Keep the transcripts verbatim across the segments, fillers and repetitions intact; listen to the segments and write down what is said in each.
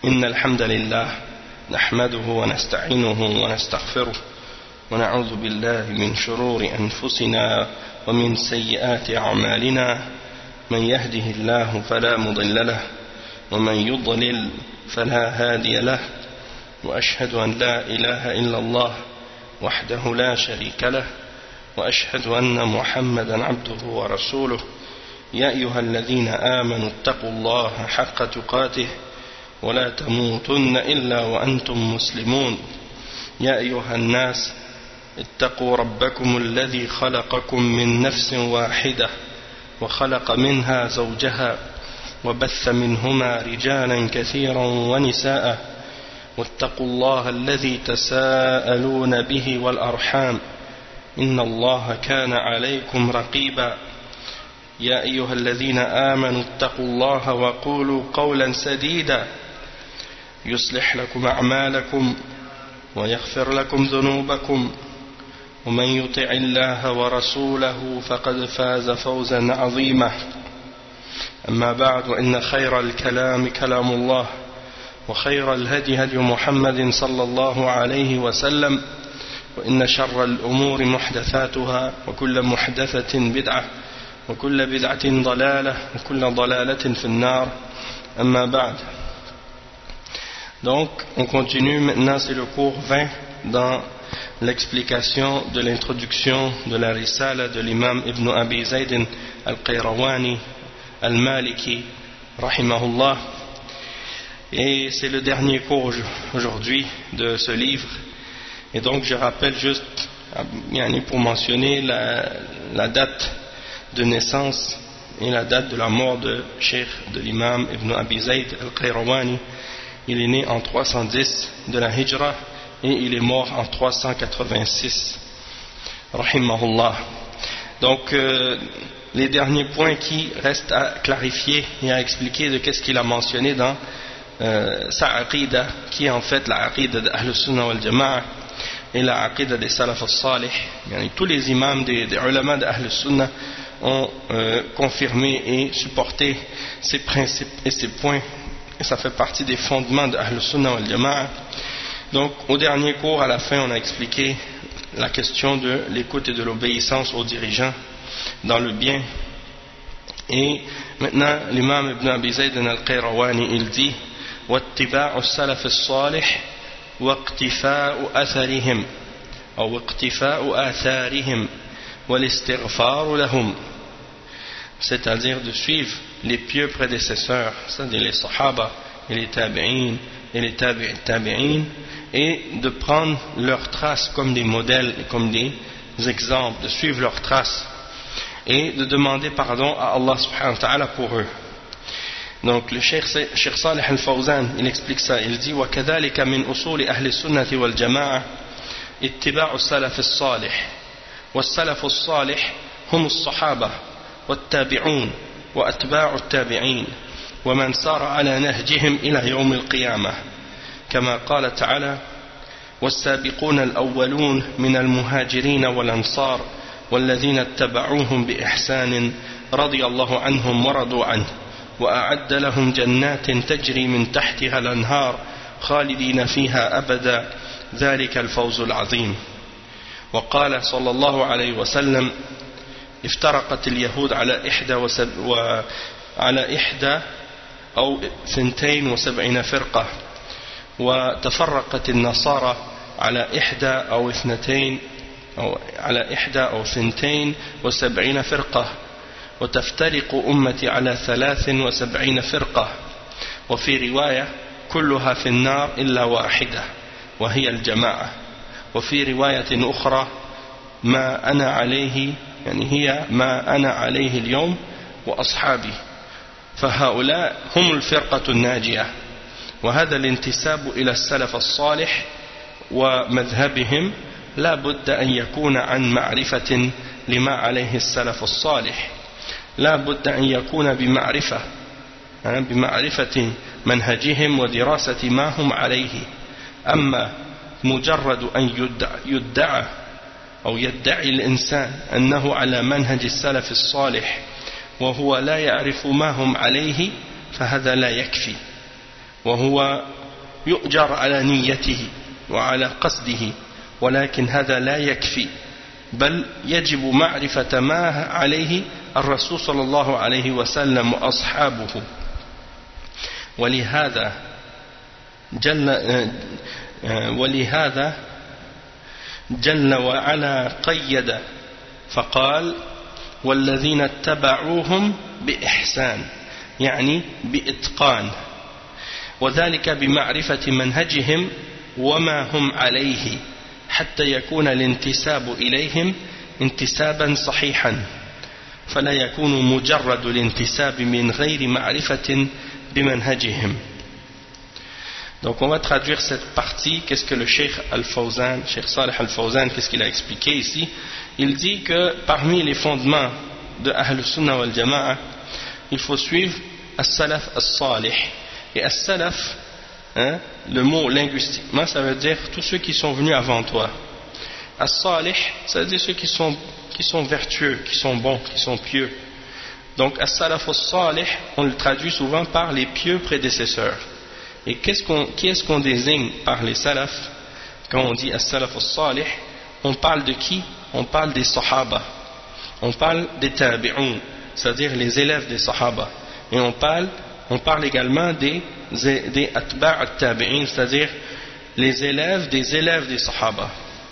إن الحمد لله نحمده ونستعينه ونستغفره ونعوذ بالله من شرور أنفسنا ومن سيئات أعمالنا من يهده الله فلا مضل له ومن يضلل فلا هادي له وأشهد أن لا إله إلا الله وحده لا شريك له وأشهد أن محمدا عبده ورسوله يا أيها الذين آمنوا اتقوا الله حق تقاته ولا تموتن إلا وأنتم مسلمون يا أيها الناس اتقوا ربكم الذي خلقكم من نفس واحدة وخلق منها زوجها وبث منهما رجالا كثيرا ونساء واتقوا الله الذي تساءلون به والأرحام إن الله كان عليكم رقيبا يا أيها الذين آمنوا اتقوا الله وقولوا قولا سديدا يصلح لكم أعمالكم ويغفر لكم ذنوبكم ومن يطع الله ورسوله فقد فاز فوزا عظيما أما بعد وإن خير الكلام كلام الله وخير الهدي هدي محمد صلى الله عليه وسلم وإن شر الأمور محدثاتها وكل محدثة بدعة وكل بدعة ضلالة وكل ضلالة في النار أما بعد. Donc on continue maintenant, c'est le cours vingt dans l'explication de l'introduction de la risala de l'imam Ibn Abi Zayd al-Qayrawani al-Maliki rahimahullah, et c'est le dernier cours aujourd'hui de ce livre. Et donc je rappelle juste pour mentionner la, la date de naissance et la date de la mort de Cheikh de l'imam Ibn Abi Zayd al-Qayrawani. Il est né en trois cent dix de la Hijra et il est mort en trois cent quatre-vingt-six rahimahullah. Donc euh, les derniers points qui restent à clarifier et à expliquer de qu'est-ce qu'il a mentionné dans euh, sa aqida, qui est en fait la aqida d'Ahl Sunnah wal Jama'a et la aqida des Salaf al-Salih. Tous les imams des, des ulama d'Ahl Sunnah ont euh, confirmé et supporté ces principes et ces points, et ça fait partie des fondements de Ahl Sunnah wal Jama'a. Donc au dernier cours, à la fin, on a expliqué la question de l'écoute et de l'obéissance aux dirigeants dans le bien. Et maintenant l'imam Ibn Abi Zayd al-Qayrawani, il dit واتباع السلف الصالح واقتفاء أثرهم أو اقتفاء آثارهم والاستغفار لهم, c'est-à-dire de suivre les pieux prédécesseurs, c'est-à-dire les sahaba et les tabi'in et les tabi'in tabi'in, et de prendre leurs traces comme des modèles et comme des exemples, de suivre leurs traces et de demander pardon à Allah subhanahu wa ta'ala pour eux. Donc le Cheikh Salih al-Fawzan, il explique ça, il dit وَكَذَلِكَ مِنْ أُصُولِ أَهْلِ السُّنَّةِ وَالْجَمَاعَةِ اتِّبَاعُ السَّلَفِ الصَّالِحِ والسلف الصالح هم الصحابة والتابعون وأتباع التابعين ومن سار على نهجهم إلى يوم القيامة كما قال تعالى والسابقون الأولون من المهاجرين والأنصار والذين اتبعوهم بإحسان رضي الله عنهم ورضوا عنه وأعد لهم جنات تجري من تحتها الأنهار خالدين فيها أبدا ذلك الفوز العظيم. وقال صلى الله عليه وسلم افترقت اليهود على إحدى وسب وعلى إحدى أو ثنتين وسبعين فرقة وتفرقت النصارى على إحدى أو اثنتين أو على إحدى أو ثنتين وسبعين فرقة وتفترق أمتي على ثلاث وسبعين فرقة وفي رواية كلها في النار إلا واحدة وهي الجماعة وفي رواية أخرى ما أنا عليه يعني هي ما أنا عليه اليوم وأصحابي فهؤلاء هم الفرقة الناجية. وهذا الانتساب إلى السلف الصالح ومذهبهم لا بد أن يكون عن معرفة لما عليه السلف الصالح، لا بد أن يكون بمعرفة بمعرفة منهجهم ودراسة ما هم عليه. أما مجرد أن يدعى أو يدعي الإنسان أنه على منهج السلف الصالح وهو لا يعرف ما هم عليه فهذا لا يكفي. وهو يؤجر على نيته وعلى قصده، ولكن هذا لا يكفي، بل يجب معرفة ما عليه الرسول صلى الله عليه وسلم وأصحابه. ولهذا جل ولهذا جل وعلا قيد فقال والذين اتبعوهم بإحسان، يعني بإتقان، وذلك بمعرفة منهجهم وما هم عليه حتى يكون الانتساب إليهم انتسابا صحيحا، فلا يكون مجرد الانتساب من غير معرفة بمنهجهم. Donc on va traduire cette partie. Qu'est-ce que le Cheikh Al-Fawzan, Cheikh Salih Al-Fawzan, qu'est-ce qu'il a expliqué ici? Il dit que parmi les fondements de Ahl Sunnah wal Jama'a, il faut suivre As-Salaf As-Salih. Et As-Salaf, hein, le mot linguistiquement, ça veut dire tous ceux qui sont venus avant toi. As-Salih, ça veut dire ceux qui sont, qui sont vertueux, qui sont bons, qui sont pieux. Donc As-Salaf As-Salih, on le traduit souvent par les pieux prédécesseurs. Et qu'est-ce qu'on, qui est-ce qu'on désigne par les salafs? Quand on dit as-salaf as-salih, on parle de qui? On parle des sahaba, on parle des tabi'un, c'est-à-dire les élèves des sahaba, et on parle, on parle également des, des atba' at-tabi'in, c'est-à-dire les élèves des élèves des sahaba,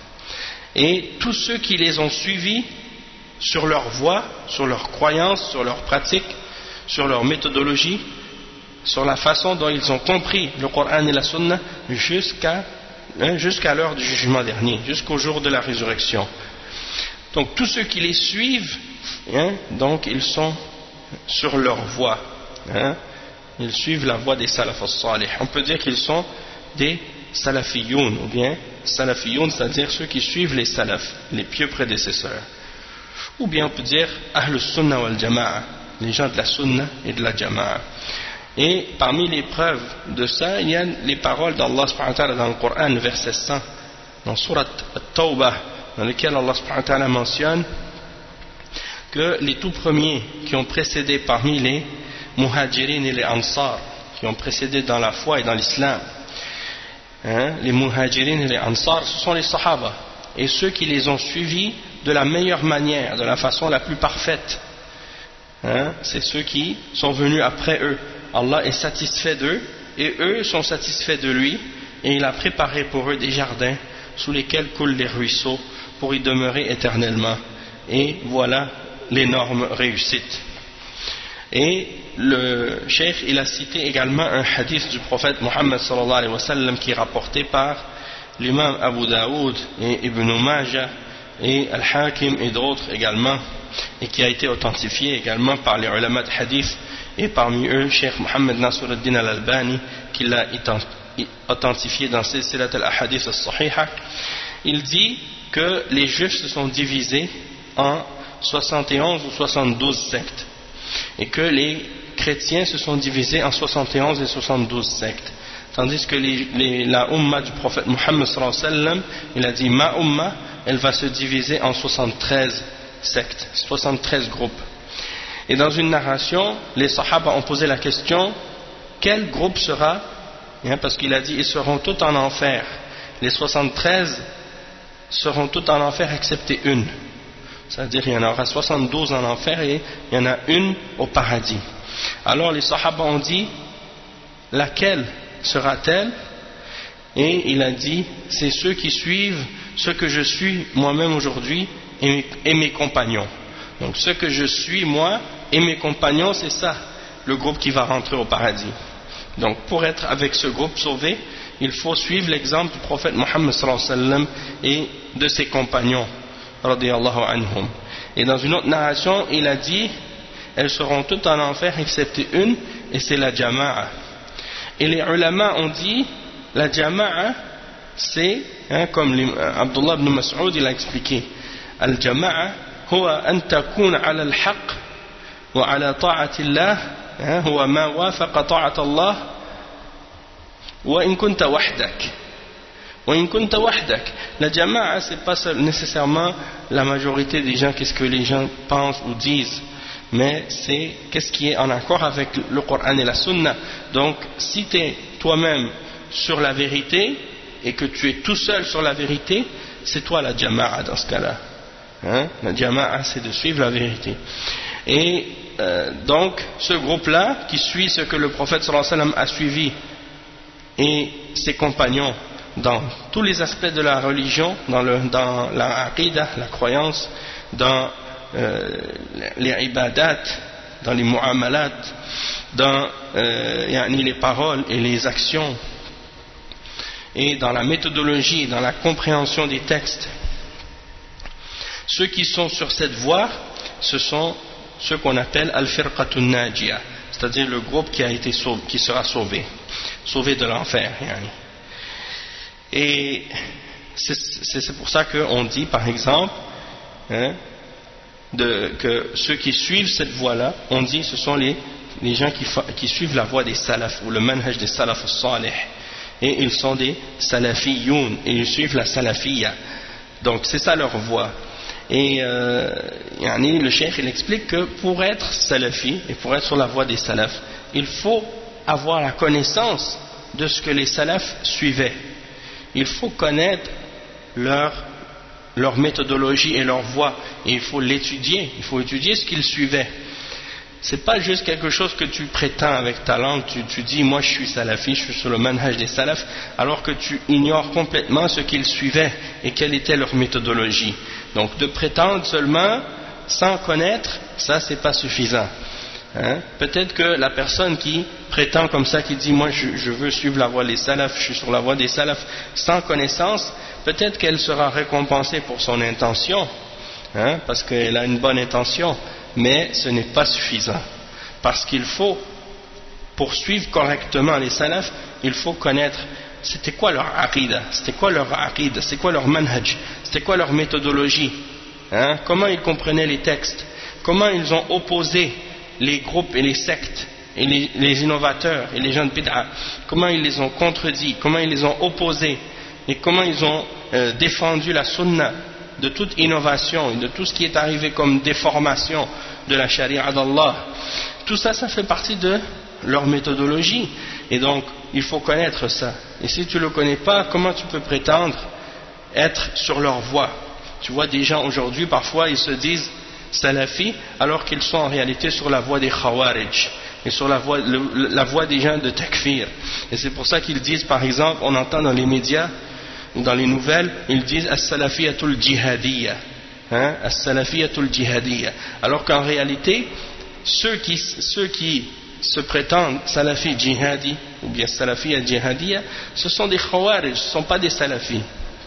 et tous ceux qui les ont suivis sur leur voie, sur leur croyance, sur leur pratique, sur leur méthodologie, sur la façon dont ils ont compris le Coran et la Sunna jusqu'à hein, jusqu'à l'heure du jugement dernier, jusqu'au jour de la résurrection. Donc tous ceux qui les suivent, hein, donc ils sont sur leur voie, hein, ils suivent la voie des salaf as-salih. On peut dire qu'ils sont des salafiyoun, ou bien salafiyoun, c'est-à-dire ceux qui suivent les salafs, les pieux prédécesseurs. Ou bien on peut dire Ahl Sunnah wal Jama'a, les gens de la Sunna et de la Jama'a. Et parmi les preuves de ça, il y a les paroles d'Allah subhanahu wa ta'ala dans le Coran, le verset cent, dans Surat At-Tawbah, dans lequel Allah subhanahu wa ta'ala mentionne que les tout premiers qui ont précédé parmi les muhajirin et les ansar, qui ont précédé dans la foi et dans l'islam, hein, les muhajirin et les ansar, ce sont les sahaba, et ceux qui les ont suivis de la meilleure manière, de la façon la plus parfaite, hein, c'est ceux qui sont venus après eux. Allah est satisfait d'eux et eux sont satisfaits de lui, et il a préparé pour eux des jardins sous lesquels coulent les ruisseaux pour y demeurer éternellement. Et voilà l'énorme réussite. Et le cheikh, il a cité également un hadith du prophète Muhammad sallallahu alayhi wa sallam qui est rapporté par l'imam Abu Daoud et Ibn Majah et Al-Hakim et d'autres également, et qui a été authentifié également par les ulama de hadith, et parmi eux Cheikh Mohammed Nasruddin Al-Albani qui l'a authentifié dans Silsilat al-Ahadith al-Sahiha. Il dit que les juifs se sont divisés en soixante et onze ou soixante-douze sectes, et que les chrétiens se sont divisés en soixante et onze et soixante-douze sectes, tandis que les, les, la umma du prophète Muhammad sallallahu alayhi wa sallam, il a dit ma umma, elle va se diviser en soixante-treize sectes, soixante-treize groupes. Et dans une narration, les sahaba ont posé la question, quel groupe sera, hein, parce qu'il a dit ils seront tous en enfer, les soixante-treize seront tous en enfer excepté une, c'est-à-dire il y en aura soixante-douze en enfer et il y en a une au paradis. Alors les sahaba ont dit laquelle sera-t-elle? Et il a dit c'est ceux qui suivent ce que je suis moi-même aujourd'hui et, et mes compagnons. Donc ce que je suis moi et mes compagnons, c'est ça le groupe qui va rentrer au paradis. Donc pour être avec ce groupe sauvé, il faut suivre l'exemple du prophète Muhammad sallallahu alayhi wa sallam et de ses compagnons radiyallahu anhum. Et dans une autre narration, il a dit elles seront toutes en enfer excepté une, et c'est la jama'a. Et les ulama ont dit la jama'a c'est, hein, comme Abdullah ibn Mas'ud il a expliqué, al-jama'a هو أن تكون على الحق وعلى طاعة الله هو ما وافق طاعة الله وإن كنت وحدك وإن كنت وحدك. La jama'a c'est pas nécessairement la majorité des gens, qu'est-ce que les gens pensent ou disent, mais c'est qu'est-ce qui est en accord avec le Coran et la Sunna. Donc si tu es toi-même sur la vérité et que tu es tout seul sur la vérité, c'est toi la jama'a dans ce cas-là, hein? La jama'a, c'est de suivre la vérité. Et euh, donc ce groupe-là qui suit ce que le prophète sallallahu alayhi wa sallam a suivi et ses compagnons dans tous les aspects de la religion, dans, le, dans la aqidah, la croyance, dans euh, les ibadat, dans les mu'amalat, dans euh, yani les paroles et les actions, et dans la méthodologie, dans la compréhension des textes. Ceux qui sont sur cette voie, ce sont ceux qu'on appelle al-firqatun najiyah, c'est-à-dire le groupe qui a été sauvé, qui sera sauvé, sauvé de l'enfer. Yani. Et c'est pour ça qu'on dit, par exemple, hein, de, que ceux qui suivent cette voie-là, on dit ce sont les, les gens qui, qui suivent la voie des salaf, ou le manhaj des salaf salih, et ils sont des salafiyoun, et ils suivent la salafiyya. Donc c'est ça leur voie. Et euh, yani, le cheikh il explique que pour être salafi, et pour être sur la voie des salafs, il faut avoir la connaissance de ce que les salafs suivaient. Il faut connaître leur, leur méthodologie et leur voie, et il faut l'étudier, il faut étudier ce qu'ils suivaient. C'est pas juste quelque chose que tu prétends avec ta langue, tu, tu dis moi je suis salafi, je suis sur le manhaj des salafs, alors que tu ignores complètement ce qu'ils suivaient et quelle était leur méthodologie. Donc de prétendre seulement sans connaître, ça c'est pas suffisant. Hein? Peut-être que la personne qui prétend comme ça, qui dit moi je, je veux suivre la voie des salafs, je suis sur la voie des salafs sans connaissance, peut-être qu'elle sera récompensée pour son intention, hein? Parce qu'elle a une bonne intention, mais ce n'est pas suffisant, parce qu'il faut, pour suivre correctement les salafs, il faut connaître c'était quoi leur aqida, c'était quoi leur aqida, c'est quoi leur manhaj, c'était quoi leur méthodologie, hein? Comment ils comprenaient les textes, comment ils ont opposé les groupes et les sectes et les, les innovateurs et les gens de bid'a, comment ils les ont contredits, comment ils les ont opposés et comment ils ont euh, défendu la sunna de toute innovation et de tout ce qui est arrivé comme déformation de la charia d'Allah. Tout ça, ça fait partie de leur méthodologie, et donc il faut connaître ça. Et si tu ne le connais pas, comment tu peux prétendre être sur leur voie? Tu vois des gens aujourd'hui, parfois ils se disent salafis alors qu'ils sont en réalité sur la voie des khawarij et sur la voie, le, la voie des gens de takfir. Et c'est pour ça qu'ils disent, par exemple, on entend dans les médias ou dans les nouvelles, ils disent as-salafiyatul jihadiyya, hein, as-salafiyatul jihadiyya, alors qu'en réalité ceux qui, ceux qui se prétendent salafis jihadi ou bien salafiyya jihadiyya, ce sont des khawarij, ce ne sont pas des salafis,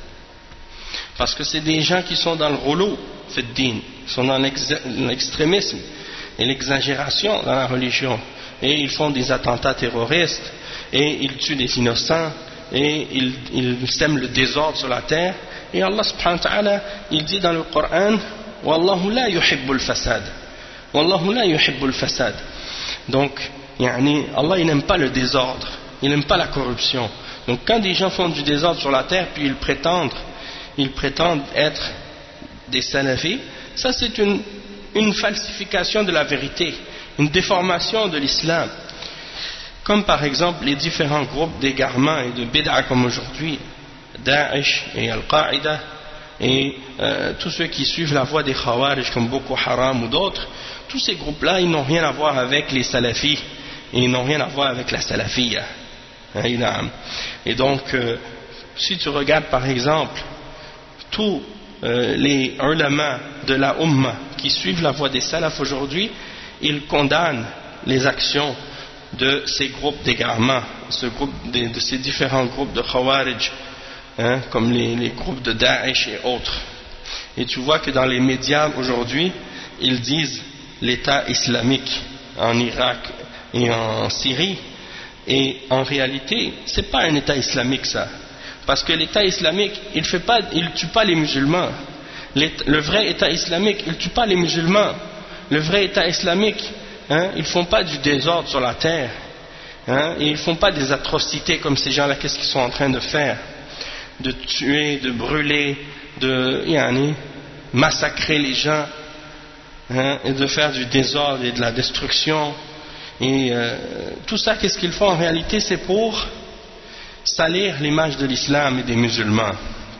parce que c'est des gens qui sont dans le rouleau fait din, sont dans l'extrémisme et l'exagération dans la religion, et ils font des attentats terroristes et ils tuent des innocents et ils, ils sèment le désordre sur la terre. Et Allah subhanahu wa ta'ala il dit dans le Coran wallahu la yuhibbul fasad, wallahu la yuhibbul fasad. Donc yani, Allah il n'aime pas le désordre, il n'aime pas la corruption. Donc quand des gens font du désordre sur la terre puis ils prétendent ils prétendent être des salafis, ça c'est une, une falsification de la vérité, une déformation de l'islam, comme par exemple les différents groupes d'égarement et de bid'a comme aujourd'hui, Daesh et Al-Qaïda et euh, tous ceux qui suivent la voie des Khawarij comme Boko Haram ou d'autres. Tous ces groupes-là, ils n'ont rien à voir avec les salafis et ils n'ont rien à voir avec la salafiyya. Et donc euh, si tu regardes par exemple tous euh, les ulama de la Ummah qui suivent la voie des salafs aujourd'hui, ils condamnent les actions de ces groupes d'égarement, ce groupe de, de ces différents groupes de Khawarij, hein, comme les, les groupes de Daesh et autres. Et tu vois que dans les médias aujourd'hui, ils disent l'État islamique en Irak et en Syrie, et en réalité, c'est pas un État islamique ça. Parce que l'État islamique, il fait pas, il tue pas les musulmans. Le vrai État islamique, il tue pas les musulmans. Le vrai État islamique, hein, ils font pas du désordre sur la terre, hein, et ils font pas des atrocités comme ces gens-là. Qu'est-ce qu'ils sont en train de faire? De tuer, de brûler, de yani, massacrer les gens. hein, et de faire du désordre et de la destruction. Et euh, tout ça, qu'est-ce qu'ils font en réalité? C'est pour salir l'image de l'islam et des musulmans.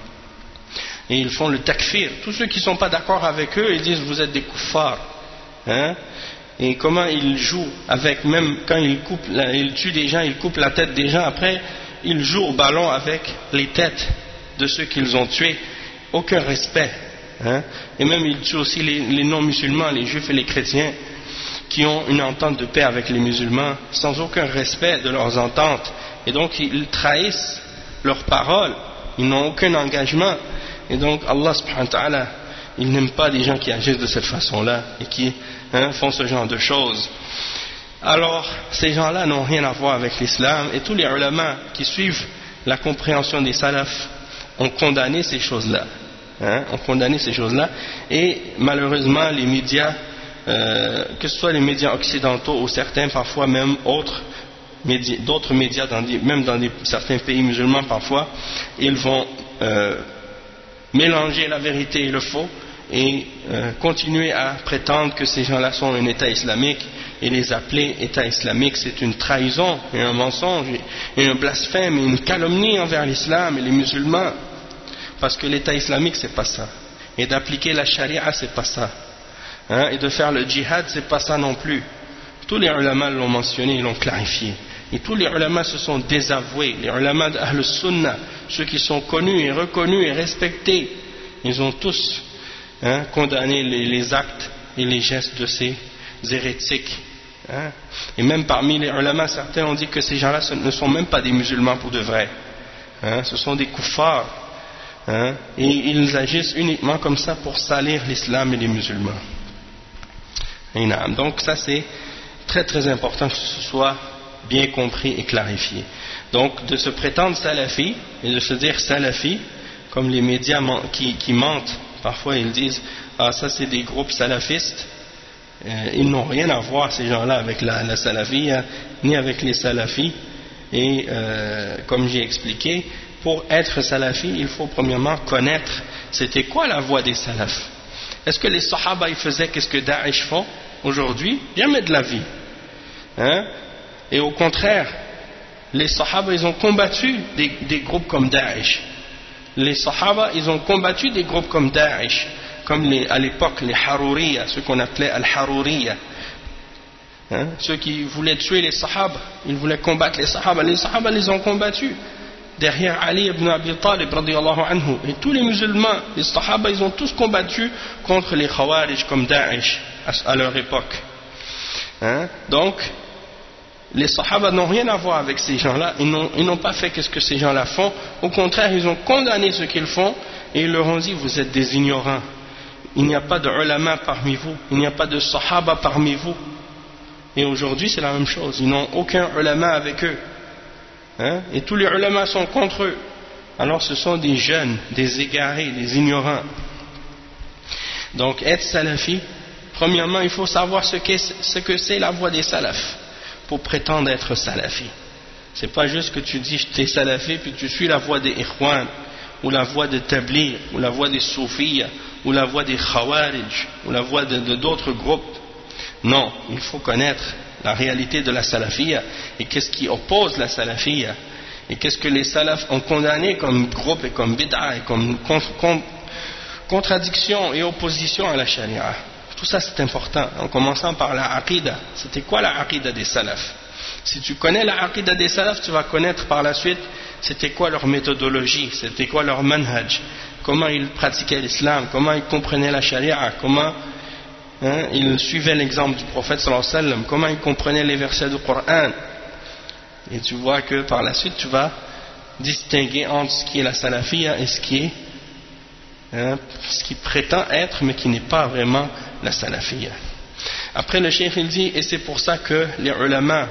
Et ils font le takfir. Tous ceux qui ne sont pas d'accord avec eux, ils disent vous êtes des kuffars. Hein? Et comment ils jouent avec, même quand ils, coupent, ils tuent des gens, ils coupent la tête des gens, après ils jouent au ballon avec les têtes de ceux qu'ils ont tués. Aucun respect. Hein? Et même ils tuent aussi les, les non-musulmans, les juifs et les chrétiens, qui ont une entente de paix avec les musulmans, sans aucun respect de leurs ententes. Et donc ils trahissent leurs paroles, ils n'ont aucun engagement. Et donc Allah subhanahu wa ta'ala, il n'aime pas des gens qui agissent de cette façon-là et qui hein, font ce genre de choses. Alors ces gens-là n'ont rien à voir avec l'islam, et tous les ulama qui suivent la compréhension des salafs ont condamné ces choses-là, hein, ont condamné ces choses-là. Et malheureusement les médias, euh, que ce soit les médias occidentaux ou certains parfois même autres médias, d'autres médias dans des, même dans des, certains pays musulmans parfois, ils vont euh, mélanger la vérité et le faux et euh, continuer à prétendre que ces gens-là sont un État islamique, et les appeler État islamique, c'est une trahison et un mensonge et un blasphème et une calomnie envers l'islam et les musulmans, parce que l'État islamique c'est pas ça, et d'appliquer la charia c'est pas ça, hein, et de faire le djihad c'est pas ça non plus. Tous les ulama l'ont mentionné, ils l'ont clarifié, et tous les ulama se sont désavoués. Les ulama d'Ahl Sunnah, ceux qui sont connus et reconnus et respectés, ils ont tous hein, condamné les, les actes et les gestes de ces hérétiques. Hein. Et même parmi les ulama, certains ont dit que ces gens-là ne sont même pas des musulmans pour de vrai. Hein. Ce sont des kuffars. Hein. Et ils agissent uniquement comme ça pour salir l'islam et les musulmans. Et donc ça c'est très très important que ce soit bien compris et clarifié. Donc de se prétendre salafi et de se dire salafi, comme les médias qui, qui mentent, parfois ils disent ah ça c'est des groupes salafistes, euh, ils n'ont rien à voir ces gens-là avec la, la salafia ni avec les salafis. Et euh, comme j'ai expliqué, pour être salafi il faut premièrement connaître c'était quoi la voie des salafs. Est-ce que les sahaba ils faisaient qu'est-ce que Daesh font aujourd'hui? Jamais de la vie, hein? Et au contraire, les sahaba ils ont combattu des, des groupes comme Daesh. Les sahaba ils ont combattu des groupes comme Daesh, comme les, à l'époque les Haruriya, ceux qu'on appelait Al-Haruriya, hein? Ceux qui voulaient tuer les sahaba, ils voulaient combattre les sahaba. Les sahaba les ont combattus derrière Ali ibn Abi Talib radiyallahu anhu. Et tous les musulmans, les sahaba ils ont tous combattu contre les Khawarij comme Daesh à, à leur époque, hein? Donc les sahaba n'ont rien à voir avec ces gens-là, ils n'ont pas fait ce que ces gens-là font. Au contraire, ils ont condamné ce qu'ils font et ils leur ont dit vous êtes des ignorants, il n'y a pas de ulama parmi vous, il n'y a pas de sahaba parmi vous. Et aujourd'hui c'est la même chose, ils n'ont aucun ulama avec eux, hein? Et tous les ulama sont contre eux. Alors ce sont des jeunes, des égarés, des ignorants. Donc être salafi, premièrement il faut savoir ce que c'est la voie des salafs pour prétendre être salafi. C'est pas juste que tu dis tu es salafi puis tu suis la voie des ikhwan ou la voie de Tabligh ou la voie des soufiyya ou la voie des khawarij ou la voie de, de d'autres groupes. Non, il faut connaître la réalité de la salafiyya et qu'est-ce qui oppose la salafiyya et qu'est-ce que les salafs ont condamné comme groupe et comme bid'a et comme contre, contre, contradiction et opposition à la charia. Tout ça c'est important, en commençant par la aqida. C'était quoi la aqida des salafs? Si tu connais la aqida des salafs, tu vas connaître par la suite c'était quoi leur méthodologie, c'était quoi leur manhaj, comment ils pratiquaient l'islam, comment ils comprenaient la charia, comment hein, ils suivaient l'exemple du prophète sallallahu alayhi wa sallam, comment ils comprenaient les versets du Coran. Et tu vois que par la suite tu vas distinguer entre ce qui est la salafiyya et ce qui est Hein, ce qui prétend être mais qui n'est pas vraiment la salafiyya. Après le cheikh il dit et c'est pour ça que les ulama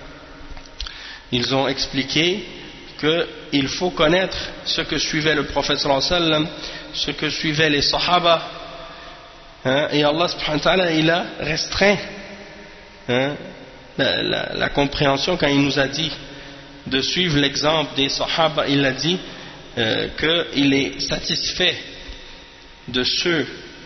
ils ont expliqué qu'il faut connaître ce que suivait le prophète sallallahu alayhi wa sallam, ce que suivaient les sahaba, hein, et Allah subhanahu wa ta'ala il a restreint hein, la, la, la compréhension quand il nous a dit de suivre l'exemple des sahaba. Il a dit euh, qu'il est satisfait de ceux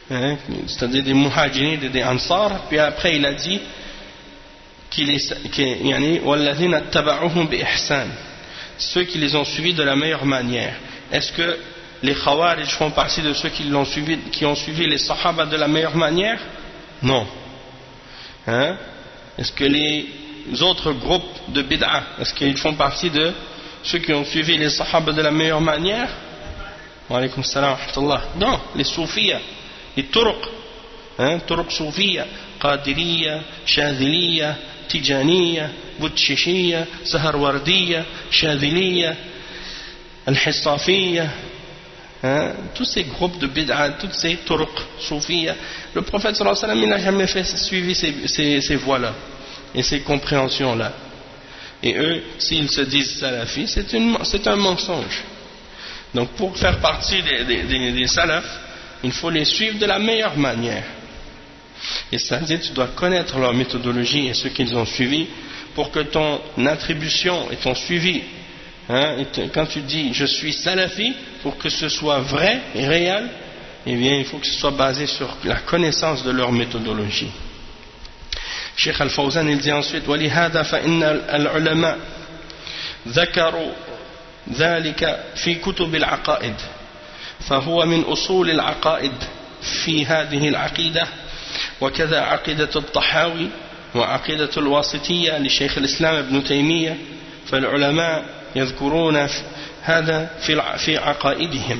hein, c'est-à-dire des muhajirin et des ansar, puis après il a dit qu'il est, qu'il, yani, walladhina taba'uhum bi ihsan, ceux qui les ont suivis de la meilleure manière. Est-ce que les Khawarij font partie de ceux qui, l'ont suivi, qui ont suivi les Sahaba de la meilleure manière? Non. Hein? Est-ce que les autres groupes de bid'a, est-ce qu'ils font partie de ceux qui ont suivi les Sahaba de la meilleure manière? Wa alaykum salam wa rahmatullah. Non, les Soufiyas, les Turuq, hein? Turuq Soufiyya, Qadiriyya, Shadhiliyya, Tijaniyya, Butchishiyya, Saharwardiyya, Shadhiliyya, Al-Hissafiyya, hein? Tous ces groupes de bid'a, toutes ces Turuq Soufiyya, le prophète sallallahu alayhi wa sallam, il n'a jamais fait suivi ces, ces, ces voies-là et ces compréhensions-là. Et eux, s'ils se disent salafis, c'est, une, c'est un mensonge. Donc pour faire partie des, des, des, des salafs, il faut les suivre de la meilleure manière. Et c'est-à-dire tu dois connaître leur méthodologie et ce qu'ils ont suivi pour que ton attribution et ton suivi, hein, et te, quand tu dis je suis salafi, pour que ce soit vrai et réel, eh bien il faut que ce soit basé sur la connaissance de leur méthodologie. Cheikh Al-Fawzan il dit ensuite وَلِهَذَا فَإِنَّ الْعُلَمَاء ذكروا ذلك في كتب العقائد فهو من أصول العقائد في هذه العقيدة وكذا عقيدة الطحاوي وعقيدة الواسطية لشيخ الإسلام ابن تيمية فالعلماء يذكرون هذا في عقائدهم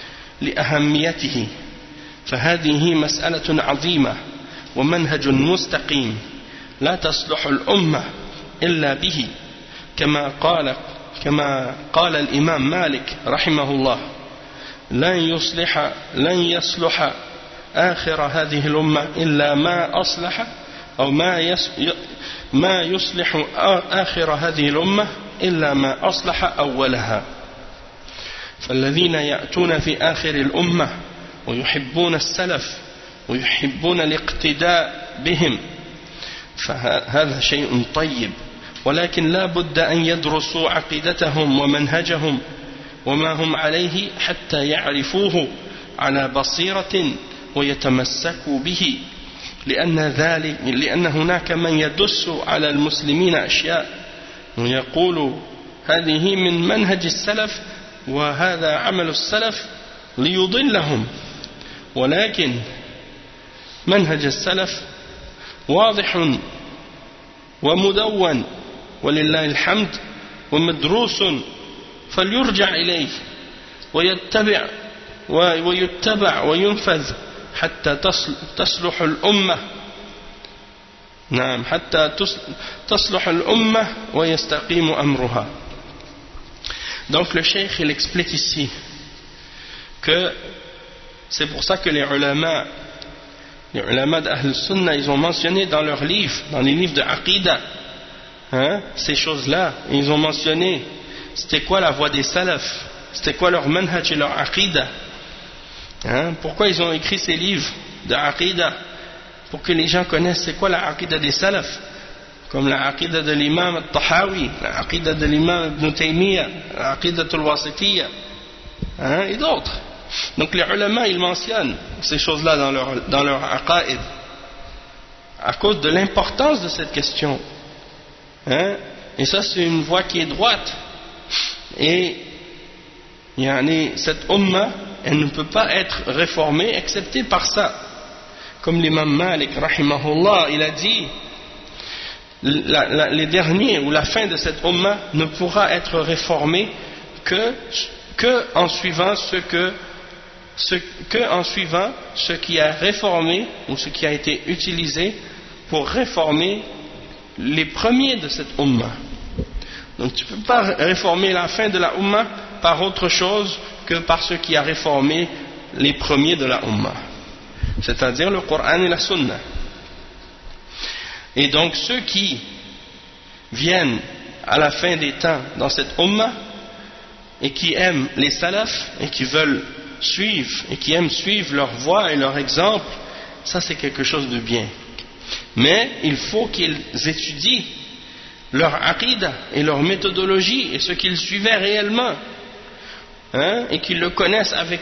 لأهميته فهذه مسألة عظيمة ومنهج مستقيم لا تصلح الأمة إلا به كما قال كما قال الإمام مالك رحمه الله لن يصلح لن يصلح آخر هذه الأمة إلا ما أصلح أو ما ما يصلح آخر هذه الأمة إلا ما أصلح أولها فالذين يأتون في آخر الأمة ويحبون السلف ويحبون الاقتداء بهم فهذا شيء طيب ولكن لا بد أن يدرسوا عقيدتهم ومنهجهم وما هم عليه حتى يعرفوه على بصيرة ويتمسكوا به لأن ذلك لأن هناك من يدس على المسلمين أشياء ويقول هذه من منهج السلف وهذا عمل السلف ليضلهم ولكن منهج السلف واضح ومدون ولله الحمد ومدروس فليرجع إليه ويتبع ويتبع وينفذ حتى تصلح الأمة نعم حتى تصلح الأمة ويستقيم أمرها. Donc le cheikh il explique ici que c'est pour ça que les ulama les ulama d'Ahl Sunnah ils ont mentionné dans leurs livres, dans les livres de Aqidah, hein, ces choses-là, ils ont mentionné c'était quoi la voie des salafs, c'était quoi leur manhaj et leur Aqidah, hein, pourquoi ils ont écrit ces livres de Aqidah, pour que les gens connaissent c'est quoi la Aqidah des salafs, comme la Aqidah de l'imam al-Tahawi, la Aqidah de l'imam Ibn Taymiyyah, la Aqidah al-Wasitiyya, hein, et d'autres. Donc les ulama ils mentionnent ces choses-là dans leur, dans leur aqaïd à cause de l'importance de cette question, hein? Et ça c'est une voie qui est droite et yani, cette umma elle ne peut pas être réformée excepté par ça, comme l'imam Malik rahimahullah il a dit la, la, les derniers ou la fin de cette umma ne pourra être réformée que, que en suivant ce que Ce, que en suivant ce qui a réformé ou ce qui a été utilisé pour réformer les premiers de cette umma. Donc tu ne peux pas réformer la fin de la umma par autre chose que par ce qui a réformé les premiers de la umma, c'est-à-dire le Coran et la Sunna. Et donc ceux qui viennent à la fin des temps dans cette umma et qui aiment les salafs et qui veulent suivent et qui aiment suivre leur voie et leur exemple, ça c'est quelque chose de bien. Mais il faut qu'ils étudient leur aqidah et leur méthodologie et ce qu'ils suivaient réellement, hein, et qu'ils le connaissent avec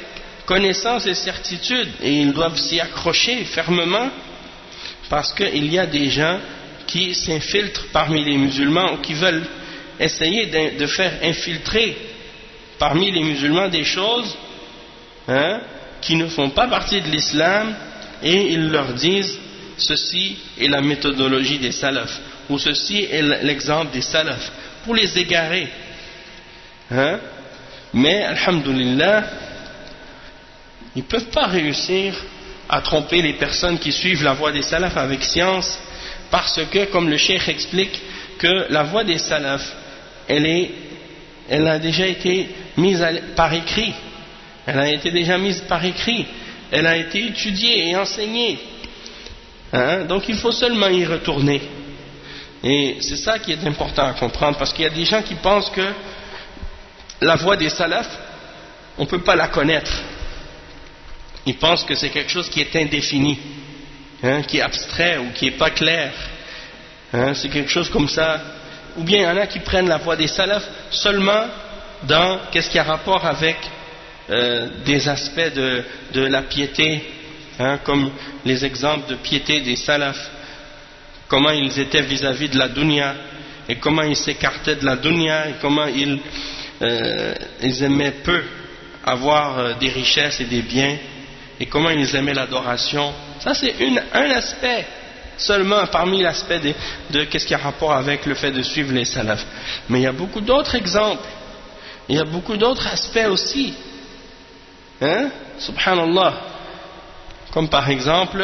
connaissance et certitude, et ils doivent s'y accrocher fermement, parce qu'il y a des gens qui s'infiltrent parmi les musulmans ou qui veulent essayer de, de faire infiltrer parmi les musulmans des choses hein, qui ne font pas partie de l'islam, et ils leur disent ceci est la méthodologie des salafs ou ceci est l'exemple des salafs pour les égarer hein. Mais alhamdulillah, ils ne peuvent pas réussir à tromper les personnes qui suivent la voie des salafs avec science, parce que, comme le cheikh explique, que la voie des salafs, elle, est, elle a déjà été mise à, par écrit, elle a été déjà mise par écrit, elle a été étudiée et enseignée, hein? Donc il faut seulement y retourner. Et c'est ça qui est important à comprendre, parce qu'il y a des gens qui pensent que la voie des salafs, on ne peut pas la connaître. Ils pensent que c'est quelque chose qui est indéfini, hein, qui est abstrait ou qui n'est pas clair. Hein, c'est quelque chose comme ça. Ou bien il y en a qui prennent la voie des salafs seulement dans qu'est-ce qui a rapport avec euh, des aspects de, de la piété, hein, comme les exemples de piété des salafs, comment ils étaient vis-à-vis de la dunya, et comment ils s'écartaient de la dunya, et comment ils, euh, ils aimaient peu avoir euh, des richesses et des biens, et comment ils aimaient l'adoration. Ça c'est une, un aspect seulement parmi l'aspect de, de qu'est-ce qui a rapport avec le fait de suivre les salafs. Mais il y a beaucoup d'autres exemples, il y a beaucoup d'autres aspects aussi, hein, subhanallah, comme par exemple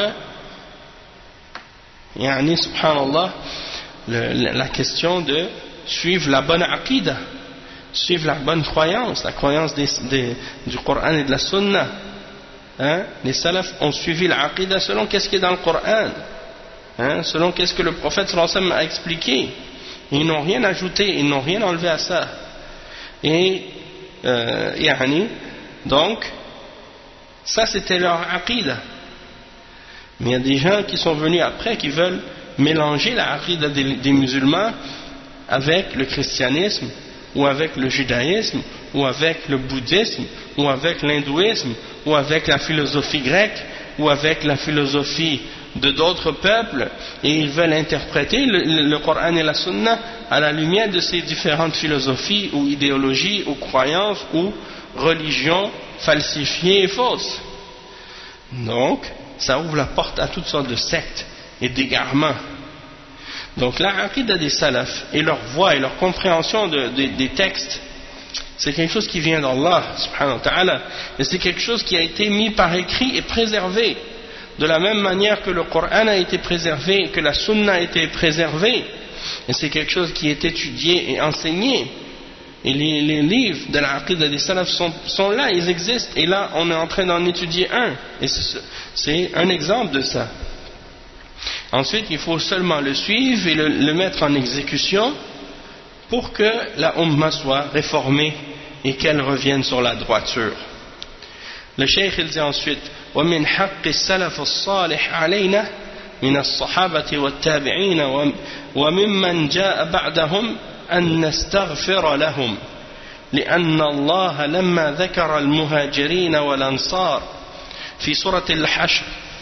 yani, subhanallah, le, la question de suivre la bonne aqidah, suivre la bonne croyance, la croyance des, des, du Coran et de la Sunna. Hein? Les salafs ont suivi l'aqidah selon qu'est-ce qui est dans le Coran, hein? Selon qu'est-ce que le prophète sallallahu alayhi wa sallam a expliqué. Ils n'ont rien ajouté, ils n'ont rien enlevé à ça. Et euh, yani, donc ça c'était leur aqidah. Mais il y a des gens qui sont venus après qui veulent mélanger la aqidah des, des musulmans avec le christianisme, ou avec le judaïsme, ou avec le bouddhisme, ou avec l'hindouisme, ou avec la philosophie grecque, ou avec la philosophie de d'autres peuples, et ils veulent interpréter le, le Coran et la Sunna à la lumière de ces différentes philosophies, ou idéologies, ou croyances, ou religions falsifiées et fausses. Donc, ça ouvre la porte à toutes sortes de sectes et d'égarements. Donc la aqidah des salafs et leur voix et leur compréhension de, de, des textes, c'est quelque chose qui vient d'Allah subhanahu wa ta'ala, et c'est quelque chose qui a été mis par écrit et préservé de la même manière que le Coran a été préservé, que la Sunna a été préservée, et c'est quelque chose qui est étudié et enseigné. Et les, les livres de la aqidah des salafs sont, sont là, ils existent, et là on est en train d'en étudier un, et c'est un exemple de ça. Ensuite il faut seulement le suivre et le, le mettre en exécution pour que la Ummah soit réformée et qu'elle revienne sur la droiture. Le cheikh il dit ensuite وَمِنْ حَقِّ السَّلَفِ الصَّالِحِ عَلَيْنَا مِنَ الصَّحَابَةِ وَالتَّابِعِينَ وَمِمَّنْ جَاءَ بَعْدَهُمْ أن نستغفر لهم لأن الله لما ذكر المهاجرين والأنصار في سورة الحشر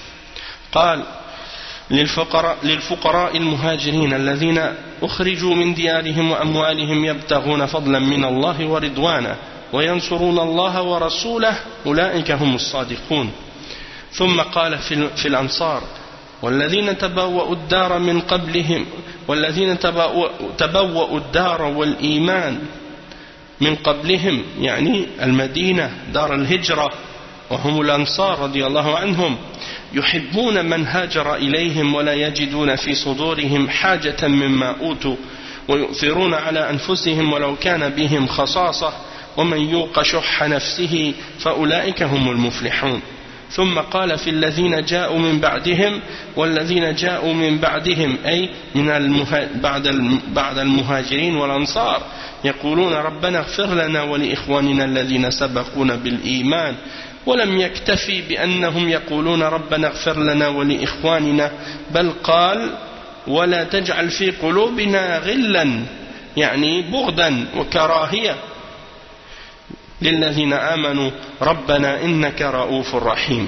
قال للفقراء, للفقراء المهاجرين الذين أخرجوا من ديارهم وأموالهم يبتغون فضلا من الله ورضوانا وينصرون الله ورسوله أولئك هم الصادقون. ثم قال في الأنصار والذين تبوأوا الدار من قبلهم والذين تبوأوا الدار والإيمان من قبلهم يعني المدينة دار الهجرة وهم الأنصار رضي الله عنهم يحبون من هاجر إليهم ولا يجدون في صدورهم حاجة مما أوتوا ويؤثرون على أنفسهم ولو كان بهم خصاصة ومن يوق شح نفسه فأولئك هم المفلحون. ثم قال في الذين جاءوا من بعدهم والذين جاءوا من بعدهم أي من المها... بعد بعد المهاجرين والأنصار يقولون ربنا اغفر لنا ولإخواننا الذين سبقونا بالإيمان ولم يكتفي بأنهم يقولون ربنا اغفر لنا ولإخواننا بل قال ولا تجعل في قلوبنا غلا يعني بغضا وكراهية للذين آمنوا ربنا إنك رؤوف رحيم.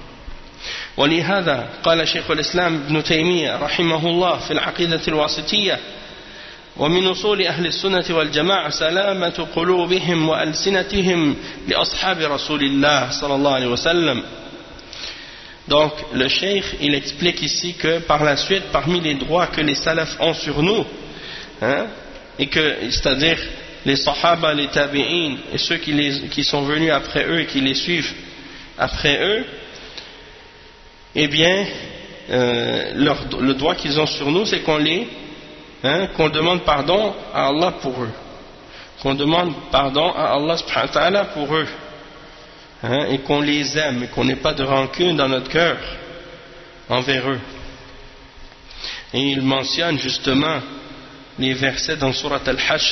ولهذا قال شيخ الإسلام ابن تيمية رحمه الله في العقيدة الواسطية: ومن أصول أهل السنة والجماعة سلامة قلوبهم وألسنتهم لأصحاب رسول الله صلى الله عليه وسلم. Donc le cheikh il explique ici que par la suite parmi les droits que les salafs ont sur nous, hein, et que c'est-à-dire les sahaba, les tabi'in et ceux qui, les, qui sont venus après eux et qui les suivent après eux, eh bien euh, leur, le droit qu'ils ont sur nous c'est qu'on les hein, qu'on demande pardon à Allah pour eux, qu'on demande pardon à Allah subhanahu wa ta'ala pour eux, hein, et qu'on les aime et qu'on n'ait pas de rancune dans notre cœur envers eux. Et il mentionne justement les versets dans Surat Al-Hashr,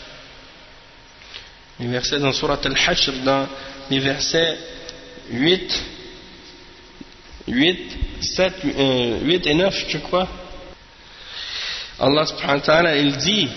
les versets dans Surat Al-Hashr, dans les versets huit, sept, huit et neuf, je crois. Allah subhanahu wa ta'ala il dit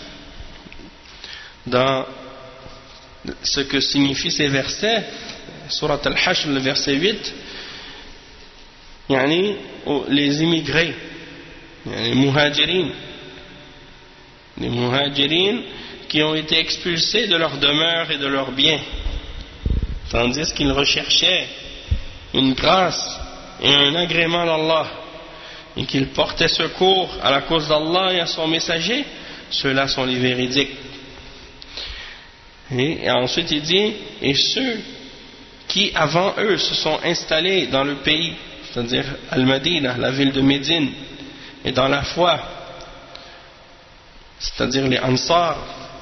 dans ce que signifient ces versets, Surat Al-Hashr, le verset huit, yani, les immigrés, les muhajirin, les muhajirin qui ont été expulsés de leur demeure et de leurs biens, tandis qu'ils recherchaient une grâce et un agrément d'Allah, et qu'ils portaient secours à la cause d'Allah et à son messager, ceux-là sont les véridiques. Et, et ensuite il dit, et ceux qui avant eux se sont installés dans le pays, c'est-à-dire Al-Madina, la ville de Médine, et dans la foi, c'est-à-dire les Ansar,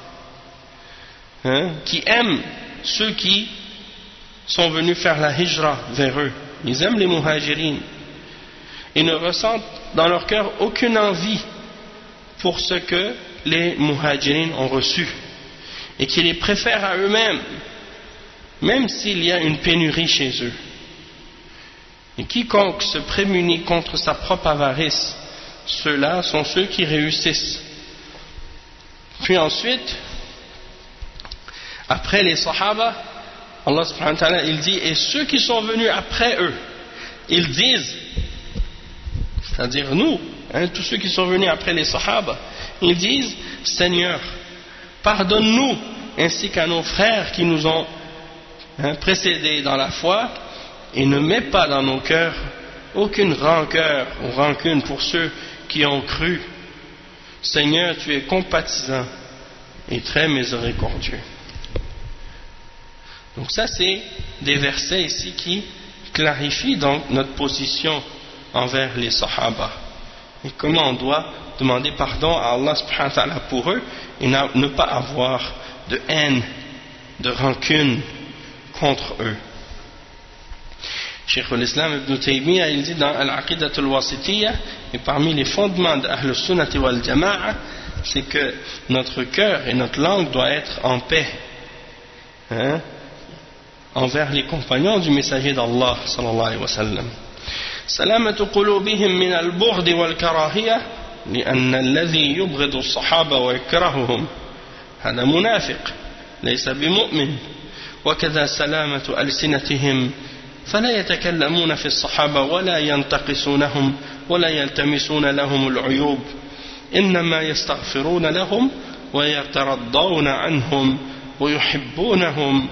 hein, qui aiment ceux qui sont venus faire la hijra vers eux, ils aiment les muhajirin, et ne ressentent dans leur cœur aucune envie pour ce que les muhajirin ont reçu, et qui les préfèrent à eux-mêmes, même s'il y a une pénurie chez eux. Et quiconque se prémunit contre sa propre avarice, ceux-là sont ceux qui réussissent. Puis ensuite, après les sahaba, Allah subhanahu wa ta'ala il dit, et ceux qui sont venus après eux, ils disent, c'est-à-dire nous, hein, tous ceux qui sont venus après les sahaba, ils disent, Seigneur, pardonne-nous ainsi qu'à nos frères qui nous ont hein, précédés dans la foi, et ne mets pas dans nos cœurs aucune rancœur ou rancune pour ceux qui ont cru. Seigneur, tu es compatissant et très miséricordieux. Donc ça c'est des versets ici qui clarifient donc notre position envers les sahaba et comment on doit demander pardon à Allah subhanahu wa ta'ala pour eux et ne pas avoir de haine, de rancune contre eux. Cheikh al-Islam ibn Taymiyyah il dit dans Al-Aqidah al-Wasitiyya, et parmi les fondements d'Ahl Sunnati wal Jama'a, c'est que notre cœur et notre langue doivent être en paix, hein, envers les compagnons du messager d'Allah sallallahu alayhi wa sallam. Salamatu qulubihim min al-bughd wal-karahiyya لأن الذي يبغض الصحابة ويكرههم هذا منافق ليس بمؤمن وكذا سلامة ألسنتهم فلا يتكلمون في الصحابة ولا ينتقصونهم ولا يلتمسون لهم العيوب إنما يستغفرون لهم ويترضون عنهم ويحبونهم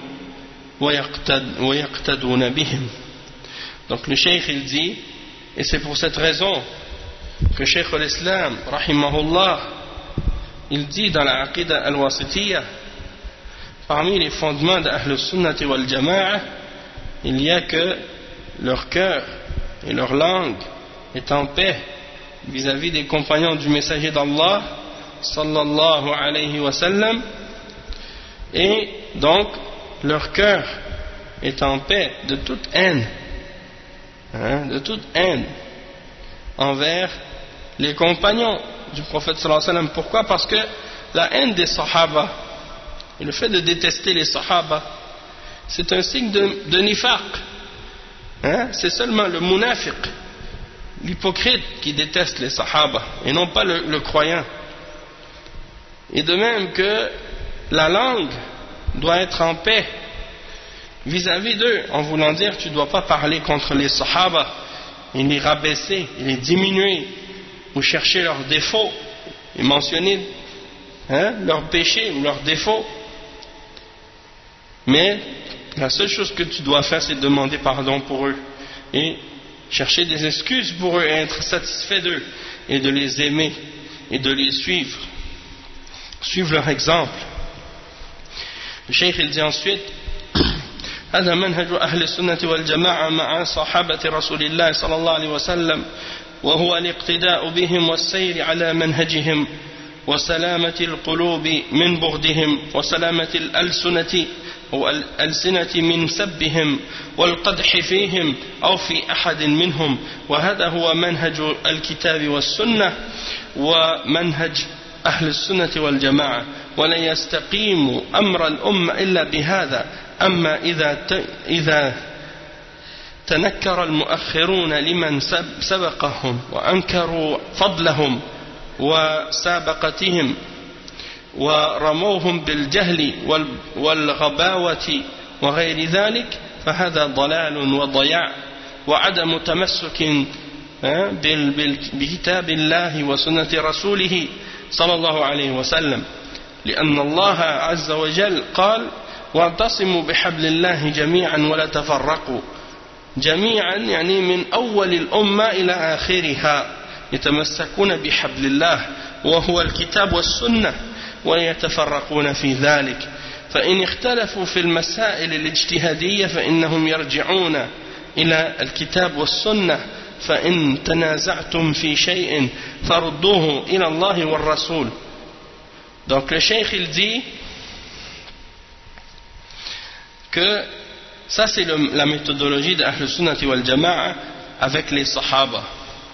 ويقتدون بهم. Donc le cheikh il dit, et c'est pour cette raison que Cheikh al-Islam rahimahullah il dit dans la Aqidah al-Wasitiyya, parmi les fondements d'Ahl Sunnati wal Jama'a, il y a que leur cœur et leur langue est en paix vis-à-vis des compagnons du messager d'Allah sallallahu alayhi wa sallam, et donc leur cœur est en paix de toute haine, hein, de toute haine envers les compagnons du prophète sallallahu alayhi wa sallam. Pourquoi? Parce que la haine des sahaba et le fait de détester les sahaba, c'est un signe de, de nifaq, hein? C'est seulement le munafiq, l'hypocrite, qui déteste les sahaba et non pas le, le croyant. Et de même que la langue doit être en paix vis-à-vis d'eux, en voulant dire tu ne dois pas parler contre les sahaba et les rabaisser, et les diminuer, ou chercher leurs défauts et mentionner hein, leurs péchés ou leurs défauts. Mais la seule chose que tu dois faire, c'est demander pardon pour eux et chercher des excuses pour eux et être satisfait d'eux et de les aimer et de les suivre, suivre leur exemple. Le cheikh il dit ensuite هذا منهج أهل السنة والجماعة مع صحابة رسول الله صلى الله عليه وسلم وهو الاقتداء بهم والسير على منهجهم وسلامة القلوب من بغضهم وسلامة الألسنة والألسنة من سبهم والقدح فيهم أو في أحد منهم وهذا هو منهج الكتاب والسنة ومنهج أهل السنة والجماعة ولا يستقيم أمر الأمة إلا بهذا أما إذا إذا تنكر المؤخرون لمن سبقهم وأنكروا فضلهم وسابقتهم ورموهم بالجهل والغباوة وغير ذلك فهذا ضلال وضياع وعدم تمسك بكتاب الله وسنة رسوله صلى الله عليه وسلم لأن الله عز وجل قال واعتصموا بحبل الله جميعا ولا تفرقوا جميعا يعني من أول الأمة إلى آخرها يتمسكون بحبل الله وهو الكتاب والسنة ويتفرقون في ذلك فإن اختلفوا في المسائل الاجتهادية فإنهم يرجعون إلى الكتاب والسنة فإن تنازعتم في شيء فردوه إلى الله والرسول. Donc le cheikh il dit que ça c'est le, la méthodologie d'Ahl Sunnati wal Jama'a avec les Sahaba,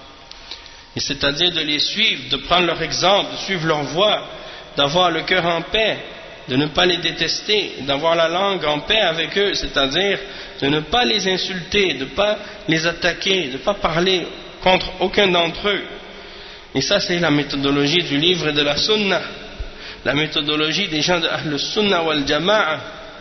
et c'est-à-dire de les suivre, de prendre leur exemple, de suivre leur voie, d'avoir le cœur en paix, de ne pas les détester, d'avoir la langue en paix avec eux, c'est-à-dire de ne pas les insulter, de ne pas les attaquer, de ne pas parler contre aucun d'entre eux. Et ça c'est la méthodologie du livre et de la Sunna, la méthodologie des gens de Ahl Sunna wal Jama'a.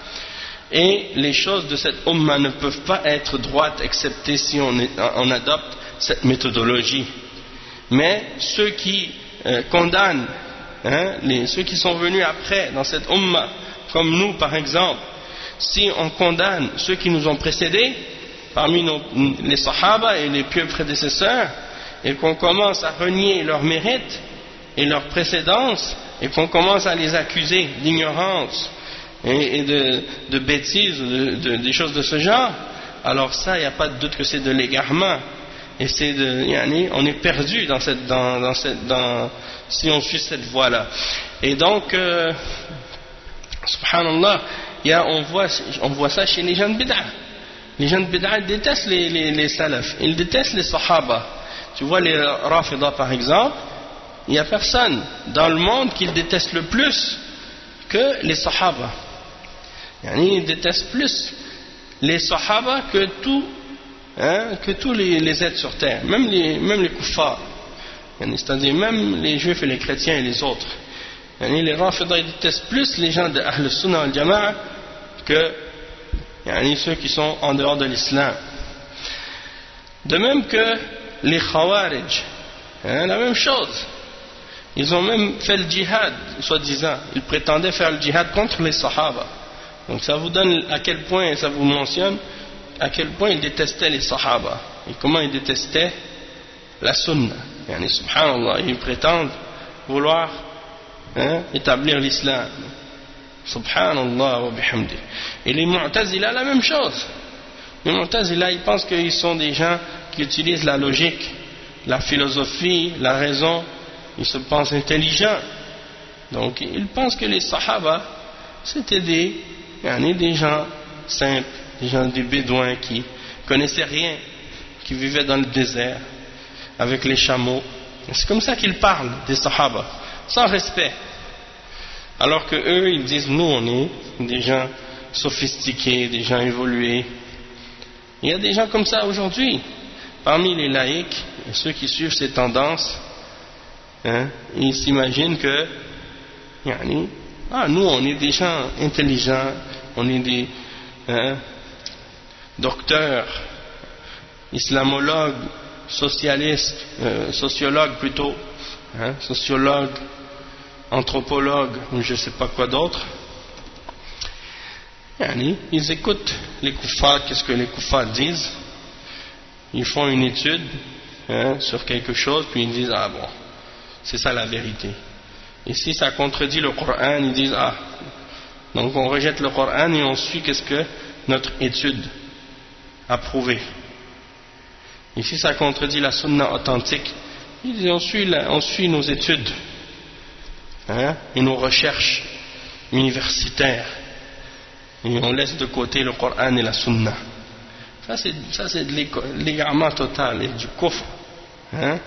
Et les choses de cette Ummah ne peuvent pas être droites excepté si on, est, on adopte cette méthodologie. Mais ceux qui euh, condamnent, hein, les, ceux qui sont venus après dans cette Ummah, comme nous par exemple, si on condamne ceux qui nous ont précédés, parmi nos, les Sahaba et les pieux prédécesseurs, et qu'on commence à renier leur mérite et leur précédence, et qu'on commence à les accuser d'ignorance et de, de bêtises, de, de, des choses de ce genre, alors ça, il n'y a pas de doute que c'est de l'égarement, et c'est de, yani, on est perdu dans cette, dans, dans cette, dans, si on suit cette voie-là. Et donc, euh, subhanallah, il y a, on voit, on voit ça chez les gens de bid'a. Les gens de bid'a détestent les, les, les salafs, ils détestent les sahaba. Tu vois les Rafida par exemple, il n'y a personne dans le monde qui déteste le plus que les sahaba. Yani, ils détestent plus les sahaba que tout, hein, que tous les, les êtres sur terre, même les, même les kuffars, yani, c'est-à-dire même les juifs et les chrétiens et les autres. Yani, les Rafida détestent plus les gens de Ahl Sunnah wal Jama'a que yani, ceux qui sont en dehors de l'islam. De même que les Khawarij, hein, la même chose. Ils ont même fait le djihad, soi-disant. Ils prétendaient faire le djihad contre les Sahaba. Donc ça vous donne à quel point, ça vous mentionne, à quel point ils détestaient les Sahaba. Et comment ils détestaient la Sunna. Yani, subhanallah, ils prétendent vouloir hein, établir l'islam. Subhanallah wa bihamdi. Et les Mu'tazila, la même chose. Les Mu'tazila, ils pensent qu'ils sont des gens qui utilisent la logique, la philosophie, la raison. Ils se pensent intelligents. Donc, ils pensent que les Sahaba, c'était des, yani, des gens simples, des gens des bédouins qui connaissaient rien, qui vivaient dans le désert, avec les chameaux. C'est comme ça qu'ils parlent des Sahaba, sans respect. Alors que eux, ils disent, nous, on est des gens sophistiqués, des gens évolués. Il y a des gens comme ça aujourd'hui, parmi les laïcs, et ceux qui suivent ces tendances. Hein, ils s'imaginent que yani, Ah, nous, on est des gens intelligents, on est des hein, docteurs, islamologues, socialistes, euh, sociologues plutôt, hein, sociologues, anthropologues, ou je ne sais pas quoi d'autre. Yani, ils écoutent les koufars, qu'est-ce que les koufars disent, ils font une étude hein, sur quelque chose, puis ils disent ah bon, c'est ça la vérité. Et si ça contredit le Coran, ils disent ah, donc on rejette le Coran et on suit qu'est-ce que notre étude a prouvé. Et si ça contredit la sunna authentique, ils disent on suit, la, on suit nos études hein, et nos recherches universitaires. Et on laisse de côté le Coran et la Sunna. Ça c'est, ça c'est de l'égarement total et du kufr. Hein?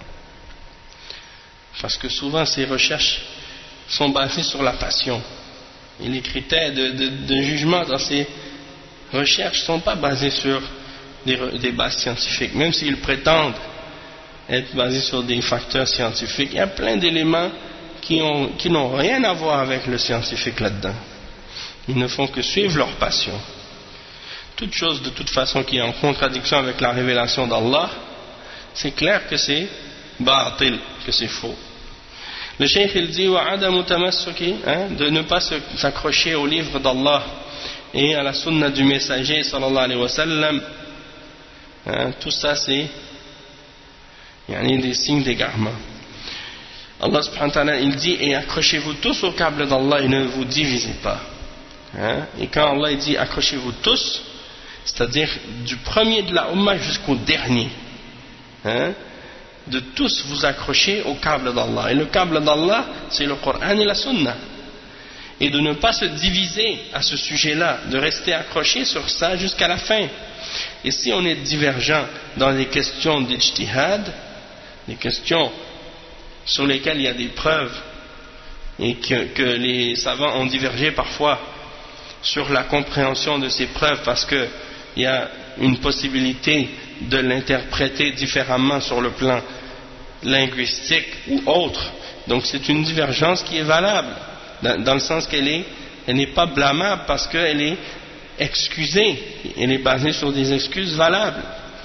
Parce que souvent ces recherches sont basées sur la passion. Et les critères de, de, de jugement dans ces recherches ne sont pas basés sur des, des bases scientifiques. Même s'ils prétendent être basés sur des facteurs scientifiques, il y a plein d'éléments qui, ont, qui n'ont rien à voir avec le scientifique là-dedans. Ils ne font que suivre leur passion. Toute chose de toute façon qui est en contradiction avec la révélation d'Allah, c'est clair que c'est baatil, que c'est faux. Le cheikh il dit وَعَدَمُ تَمَسُّكِ hein, de ne pas s'accrocher au livre d'Allah et à la sunna du messager sallallahu alayhi wa sallam, hein, tout ça c'est yani, des signes d'égarement. Allah subhanahu wa ta'ala il dit et accrochez-vous tous au câble d'Allah et ne vous divisez pas. Hein? Et quand Allah dit accrochez-vous tous, c'est-à-dire du premier de la Ummah jusqu'au dernier, hein? De tous vous accrocher au câble d'Allah. Et le câble d'Allah, c'est le Coran et la Sunna. Et de ne pas se diviser à ce sujet-là, de rester accroché sur ça jusqu'à la fin. Et si on est divergent dans les questions d'ijtihad, les questions sur lesquelles il y a des preuves et que, que les savants ont divergé parfois sur la compréhension de ces preuves parce qu'il y a une possibilité de l'interpréter différemment sur le plan linguistique ou autre. Donc c'est une divergence qui est valable, dans, dans le sens qu'elle est, elle n'est pas blâmable parce qu'elle est excusée, elle est basée sur des excuses valables.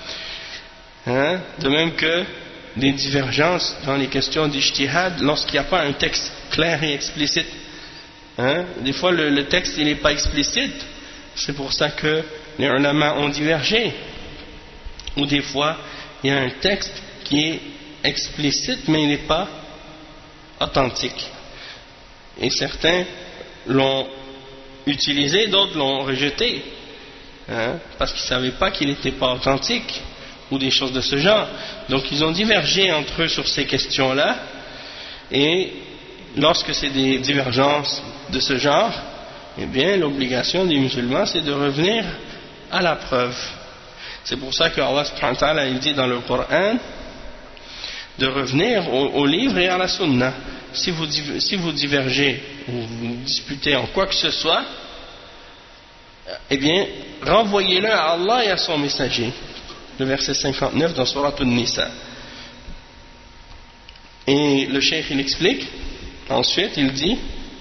Hein? De même que des divergences dans les questions d'ijtihad lorsqu'il n'y a pas un texte clair et explicite. Hein? Des fois le, le texte il n'est pas explicite, c'est pour ça que les ulama ont divergé. Ou des fois il y a un texte qui est explicite mais il n'est pas authentique. Et certains l'ont utilisé, d'autres l'ont rejeté, hein? Parce qu'ils ne savaient pas qu'il n'était pas authentique ou des choses de ce genre. Donc ils ont divergé entre eux sur ces questions-là, et lorsque c'est des divergences de ce genre, eh bien l'obligation des musulmans c'est de revenir à la preuve. C'est pour ça que Allah subhanahu wa ta'ala il dit dans le Coran de revenir au, au livre et à la sunna. Si vous, si vous divergez ou vous disputez en quoi que ce soit, eh bien renvoyez-le à Allah et à son messager. Le verset cinquante-neuf dans Surat An-Nisa. Et le cheikh il explique, ensuite il dit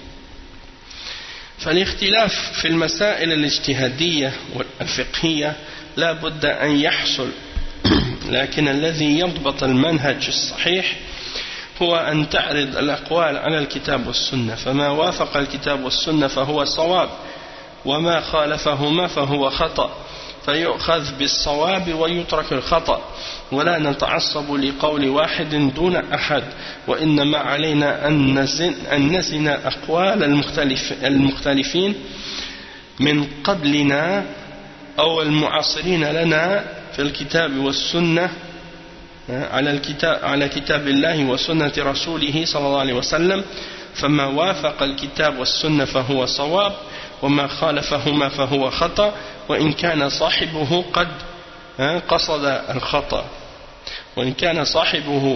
فالاختلاف في المسائل الاجتهادية والفقهية لا بد أن يحصل لكن الذي يضبط المنهج الصحيح هو أن تعرض الأقوال على الكتاب والسنة فما وافق الكتاب والسنة فهو صواب وما خالفهما فهو خطأ فيؤخذ بالصواب ويترك الخطأ ولا نتعصب لقول واحد دون أحد وإنما علينا أن نزن, أن نزن أقوال المختلف المختلفين من قبلنا أو المعاصرين لنا في الكتاب والسنة على الكتاب على كتاب الله وسنة رسوله صلى الله عليه وسلم فما وافق الكتاب والسنة فهو صواب وما خالفهما فهو خطأ وإن كان صاحبه قد قصد الخطأ وإن كان صاحبه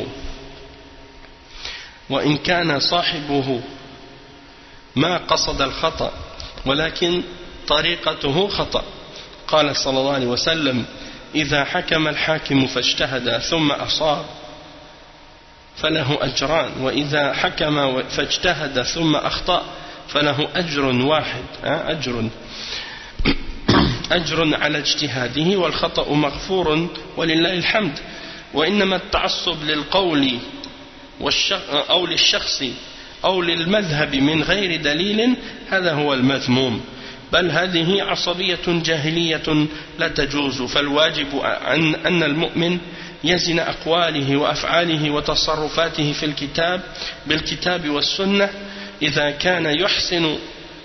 وإن كان صاحبه ما قصد الخطأ ولكن طريقته خطأ قال صلى الله عليه وسلم إذا حكم الحاكم فاجتهد ثم أصاب فله أجران وإذا حكم فاجتهد ثم أخطأ فله أجر واحد أجر أجر على اجتهاده والخطأ مغفور ولله الحمد وإنما التعصب للقول أو للشخص أو للمذهب من غير دليل هذا هو المذموم بل هذه عصبية جاهلية لا تجوز فالواجب أن, أن المؤمن يزن أقواله وأفعاله وتصرفاته في الكتاب بالكتاب والسنة إذا كان يحسن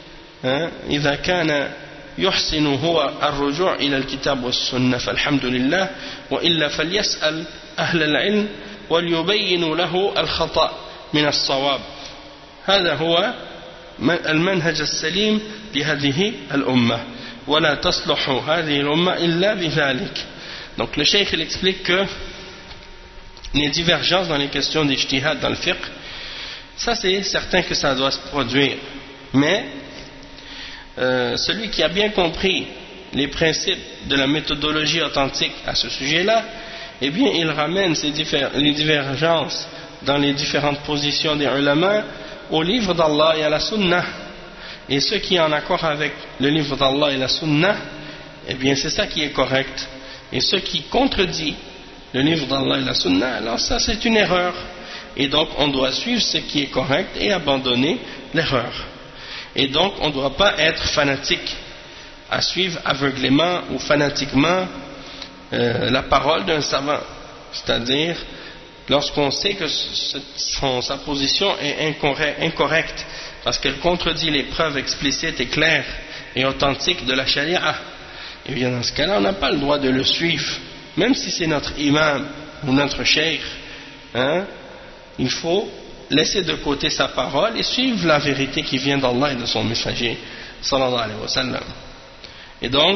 إذا كان يحسن هو الرجوع إلى الكتاب والسنة فالحمد لله وإلا فليسأل أهل العلم وليبين له الخطأ من الصواب هذا هو المنهج السليم لهذه الأمة ولا تصلح هذه الأمة إلا بذلك. Donc le cheikh il explique que les divergences dans les questions d'ijtihad dans le fiqh, ça c'est certain que ça doit se produire, mais euh, celui qui a bien compris les principes de la méthodologie authentique à ce sujet-là, eh bien il ramène ces les divergences dans les différentes positions des ulama au livre d'Allah et à la Sunnah. Et ce qui est en accord avec le livre d'Allah et la Sunnah, eh bien c'est ça qui est correct. Et ce qui contredit le livre d'Allah et la Sunnah, alors ça c'est une erreur. Et donc on doit suivre ce qui est correct et abandonner l'erreur. Et donc on ne doit pas être fanatique à suivre aveuglément ou fanatiquement euh, la parole d'un savant. C'est-à-dire lorsqu'on sait que son, sa position est incorrecte parce qu'elle contredit les preuves explicites et claires et authentiques de la charia, et bien dans ce cas-là on n'a pas le droit de le suivre même si c'est notre imam ou notre cheikh, hein, il faut laisser de côté sa parole et suivre la vérité qui vient d'Allah et de son messager sallallahu alayhi wa sallam. Et donc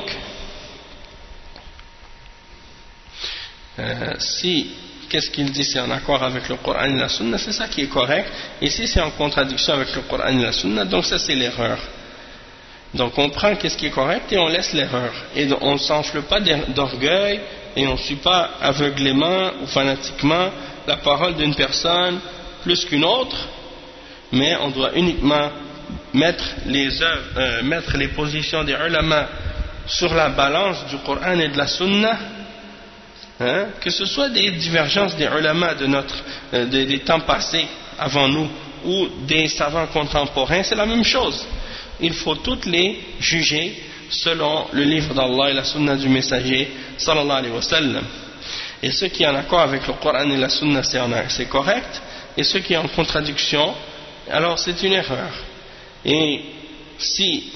euh, si qu'est-ce qu'il dit, c'est en accord avec le Coran et la Sunna, c'est ça qui est correct. Et si c'est en contradiction avec le Coran et la Sunna, donc ça c'est l'erreur. Donc on prend qu'est-ce qui est correct et on laisse l'erreur. Et on ne s'enfle pas d'orgueil et on ne suit pas aveuglément ou fanatiquement la parole d'une personne plus qu'une autre, mais on doit uniquement mettre les œuvres, euh, mettre les positions des ulama sur la balance du Coran et de la Sunna. Hein, que ce soit des divergences des ulama de notre, euh, des, des temps passés avant nous ou des savants contemporains, c'est la même chose. Il faut toutes les juger selon le livre d'Allah et la sunna du messager sallallahu alayhi wa sallam. Et ce qui est en accord avec le Coran et la sunna c'est correct, et ce qui est en contradiction alors c'est une erreur. Et si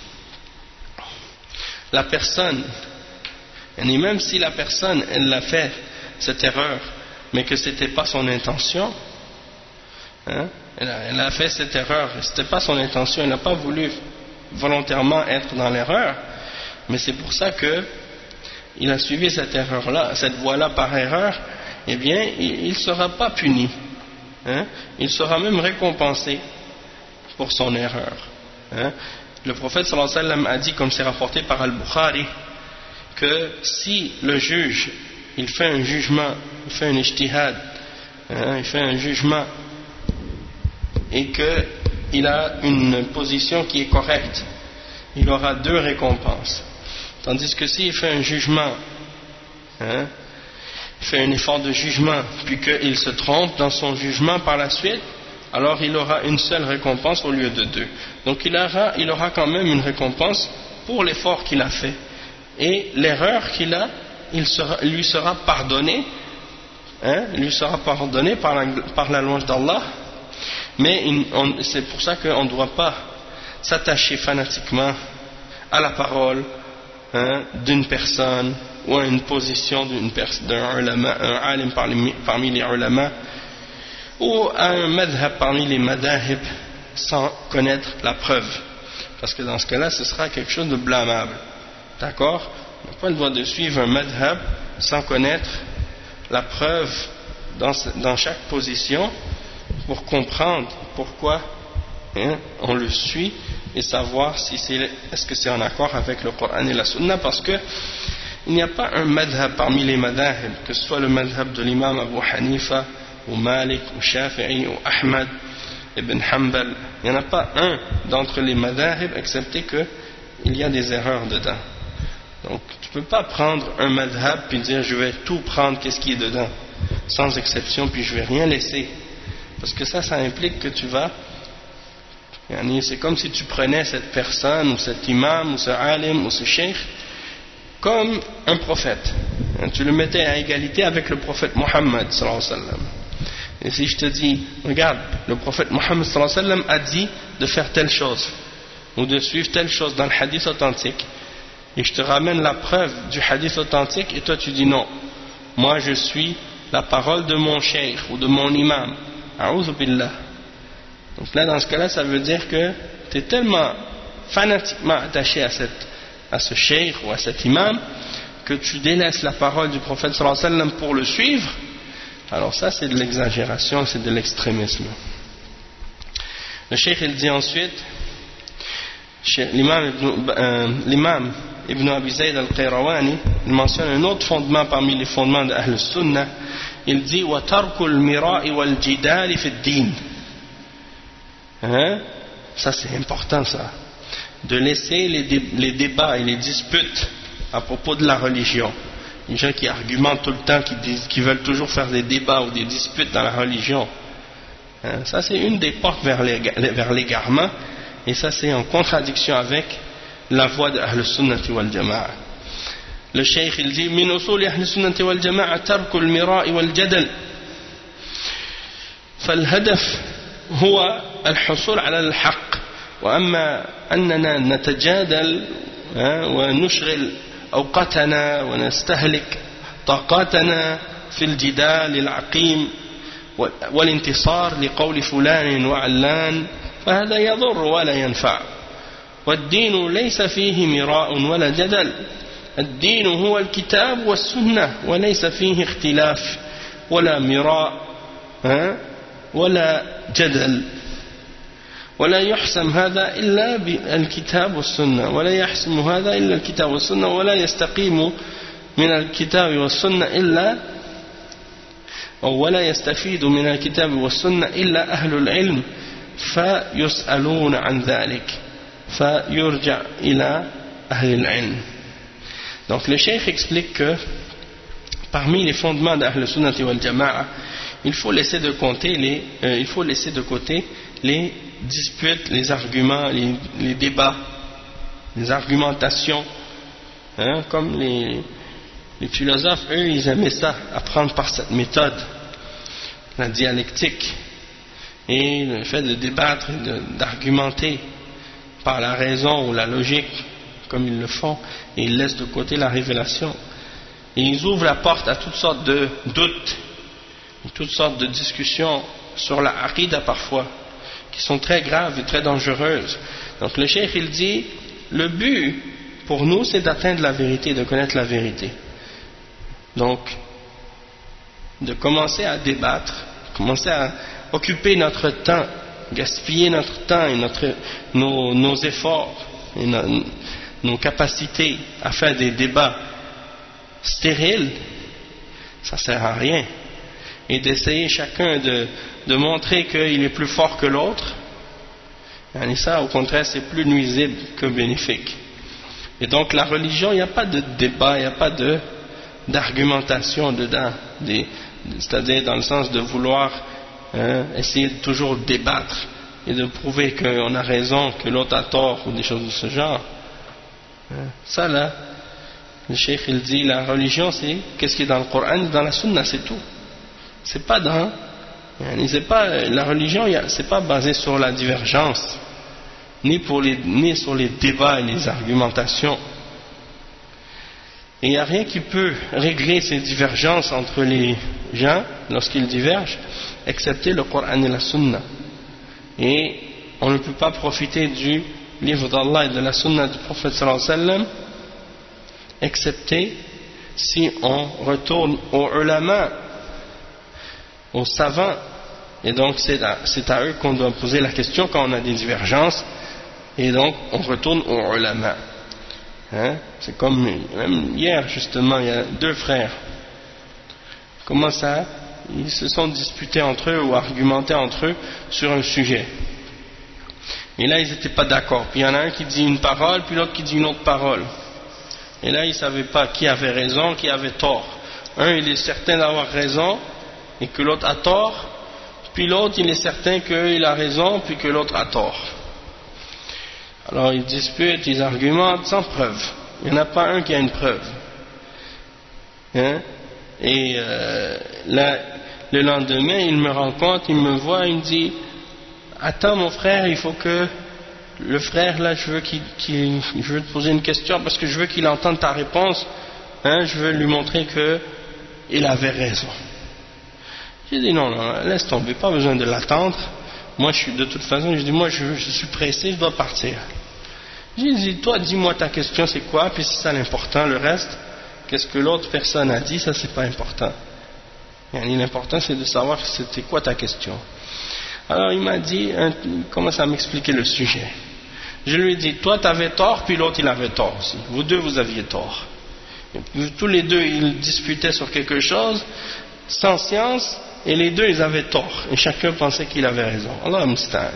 la personne, et même si la personne elle l'a fait cette erreur mais que c'était pas son intention, hein, elle, a, elle a fait cette erreur et c'était pas son intention, elle n'a pas voulu volontairement être dans l'erreur, mais c'est pour ça que il a suivi cette erreur là, cette voie là par erreur, eh bien il ne sera pas puni, hein, il sera même récompensé pour son erreur, hein. Le prophète sallallahu alayhi wa sallam a dit, comme c'est rapporté par Al-Bukhari, que si le juge il fait un jugement, il fait un ijtihad, hein, il fait un jugement et qu'il a une position qui est correcte, il aura deux récompenses. Tandis que s'il fait un jugement, hein, il fait un effort de jugement puis qu'il se trompe dans son jugement par la suite, alors il aura une seule récompense au lieu de deux. Donc il aura, il aura quand même une récompense pour l'effort qu'il a fait. Et l'erreur qu'il a, il sera, lui sera pardonné, hein, lui sera pardonné par la, par la louange d'Allah. Mais c'est pour ça qu'on ne doit pas s'attacher fanatiquement à la parole, hein, d'une personne ou à une position d'un ulama, un alim parmi, parmi les ulama, ou à un madhab parmi les madahib sans connaître la preuve. Parce que dans ce cas-là, ce sera quelque chose de blâmable. D'accord? On n'a pas le droit de suivre un madhab sans connaître la preuve dans, dans chaque position pour comprendre pourquoi, hein, on le suit et savoir si c'est, est-ce que c'est en accord avec le Coran et la Sunna, parce que il n'y a pas un madhab parmi les madhab, que ce soit le madhab de l'imam Abu Hanifa ou Malik ou Shafi'i ou Ahmad, Ibn Hanbal, il n'y en a pas un d'entre les madhahib excepté qu'il y a des erreurs dedans. Donc tu ne peux pas prendre un madhab puis dire je vais tout prendre, qu'est-ce qui est dedans, sans exception, puis je ne vais rien laisser. Parce que ça, ça implique que tu vas... C'est comme si tu prenais cette personne, ou cet imam, ou ce alim, ou ce cheikh, comme un prophète. Tu le mettais à égalité avec le prophète Mohammed sallallahu alayhi wa sallam. Et si je te dis, regarde, le prophète Mohammed sallallahu alayhi wa sallam a dit de faire telle chose, ou de suivre telle chose dans le hadith authentique, et je te ramène la preuve du hadith authentique, et toi tu dis non, moi je suis la parole de mon cheikh, ou de mon imam. A'oudhu billah. Donc là, dans ce cas-là, ça veut dire que tu es tellement fanatiquement attaché à, cette, à ce cheikh ou à cet imam que tu délaisses la parole du prophète sallallahu alayhi wa sallam pour le suivre. Alors ça, c'est de l'exagération, c'est de l'extrémisme. Le cheikh, il dit ensuite, l'imam Ibn, euh, l'imam Ibn Abi Zayd al-Qayrawani, il mentionne un autre fondement parmi les fondements de Ahl Sunnah. Il dit wa tarkul mira'i wal jidali fi ad-din. Hein? Ça c'est important, ça, de laisser les, dé les débats et les disputes à propos de la religion. Les gens qui argumentent tout le temps, qui, disent, qui veulent toujours faire des débats ou des disputes dans la religion, hein? Ça c'est une des portes vers l'égarement, et ça c'est en contradiction avec la voie de Ahl Sunnati wal Jama'a. Le cheikh il dit min usul Ahl Sunnati wal Jama'a tarku al-mira'i wal jadal فالهدف هو الحصول على الحق وأما أننا نتجادل ونشغل أوقاتنا ونستهلك طاقاتنا في الجدال العقيم والانتصار لقول فلان وعلان فهذا يضر ولا ينفع والدين ليس فيه مراء ولا جدل الدين هو الكتاب والسنة وليس فيه اختلاف ولا مراء ولا جدل ولا يحسم هذا إلا بالكتاب والسنة ولا يحسم هذا إلا الكتاب والسنة ولا يستقيم من الكتاب والسنة إلا ولا يستفيد من الكتاب والسنة إلا أهل العلم فيسألون عن ذلك فيرجع إلى أهل العلم. Donc le cheikh explique que parmi les fondements d'Ahl Sunnati wal Jama'a, il faut laisser de côté les, euh, il faut laisser de côté les disputes, les arguments, les, les débats, les argumentations, hein, comme les, les philosophes, eux, ils aimaient ça, apprendre par cette méthode, la dialectique, et le fait de débattre, d'argumenter par la raison ou la logique, comme ils le font, et ils laissent de côté la révélation. Et ils ouvrent la porte à toutes sortes de doutes, toutes sortes de discussions sur la aqida parfois, qui sont très graves et très dangereuses. Donc le cheikh il dit, le but pour nous c'est d'atteindre la vérité, de connaître la vérité. Donc, de commencer à débattre, commencer à occuper notre temps, gaspiller notre temps et notre, nos, nos efforts et nos, nos capacités à faire des débats stériles, ça sert à rien. Et d'essayer chacun de, de montrer qu'il est plus fort que l'autre, et ça au contraire c'est plus nuisible que bénéfique. Et donc la religion, il n'y a pas de débat, il n'y a pas de d'argumentation dedans, c'est-à-dire dans le sens de vouloir hein, essayer de toujours débattre et de prouver qu'on a raison, que l'autre a tort ou des choses de ce genre. Ça là, le cheikh il dit la religion c'est qu'est-ce qui est dans le Coran et dans la Sunna, c'est tout. C'est pas dans, c'est pas la religion, c'est pas basé sur la divergence, ni pour les, ni sur les débats et les argumentations. Et il n'y a rien qui peut régler ces divergences entre les gens lorsqu'ils divergent, excepté le Coran et la Sunna. Et on ne peut pas profiter du livre d'Allah et de la Sunna du prophète sallallahu alayhi wa sallam, excepté si on retourne aux ulama, aux savants, et donc c'est à, c'est à eux qu'on doit poser la question quand on a des divergences, et donc on retourne aux ulama. Hein? C'est comme même hier justement, il y a deux frères. Comment ça? ils se sont disputés entre eux ou argumentés entre eux sur un sujet. Et là, ils n'étaient pas d'accord. Puis il y en a un qui dit une parole, puis l'autre qui dit une autre parole. Et là, ils ne savaient pas qui avait raison, qui avait tort. Un, il est certain d'avoir raison, et que l'autre a tort. Puis l'autre, il est certain qu'il a raison, puis que l'autre a tort. Alors, ils disputent, ils argumentent sans preuve. Il n'y en a pas un qui a une preuve. Hein? Et euh, là, le lendemain, il me rencontre, il me voit, il me dit... Attends mon frère, il faut que le frère là, je veux qu'il, qu'il, je veux te poser une question parce que je veux qu'il entende ta réponse, hein, je veux lui montrer que il avait raison. J'ai dit non, non, laisse tomber, pas besoin de l'attendre. Moi je suis de toute façon, je dis moi je, je suis pressé, je dois partir. J'ai dit toi dis-moi ta question c'est quoi, puis c'est ça l'important, le reste, qu'est-ce que l'autre personne a dit, ça c'est pas important. L'important c'est de savoir c'était quoi ta question. Alors il m'a dit, il commence à m'expliquer le sujet. Je lui ai dit, toi tu avais tort, puis l'autre il avait tort aussi. Vous deux vous aviez tort. Et puis, tous les deux ils disputaient sur quelque chose, sans science, et les deux ils avaient tort. Et chacun pensait qu'il avait raison. Allah musta'an.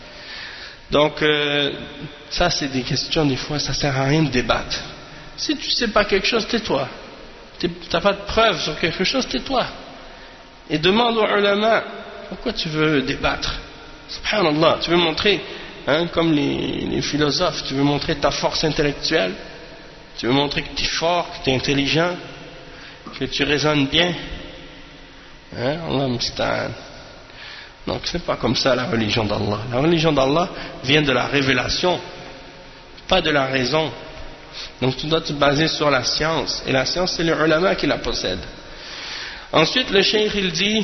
Donc euh, ça c'est des questions, des fois ça sert à rien de débattre. Si tu sais pas quelque chose, tais-toi. Tu n'as pas de preuve sur quelque chose, tais-toi. Et demande aux ulama. Pourquoi tu veux débattre? Subhanallah, tu veux montrer, hein, comme les, les philosophes, tu veux montrer ta force intellectuelle, tu veux montrer que tu es fort, que tu es intelligent, que tu raisonnes bien. Hein, Allah musta'an. Donc c'est pas comme ça la religion d'Allah. La religion d'Allah vient de la révélation, pas de la raison. Donc tu dois te baser sur la science, et la science c'est les ulama qui la possèdent. Ensuite le cheikh il dit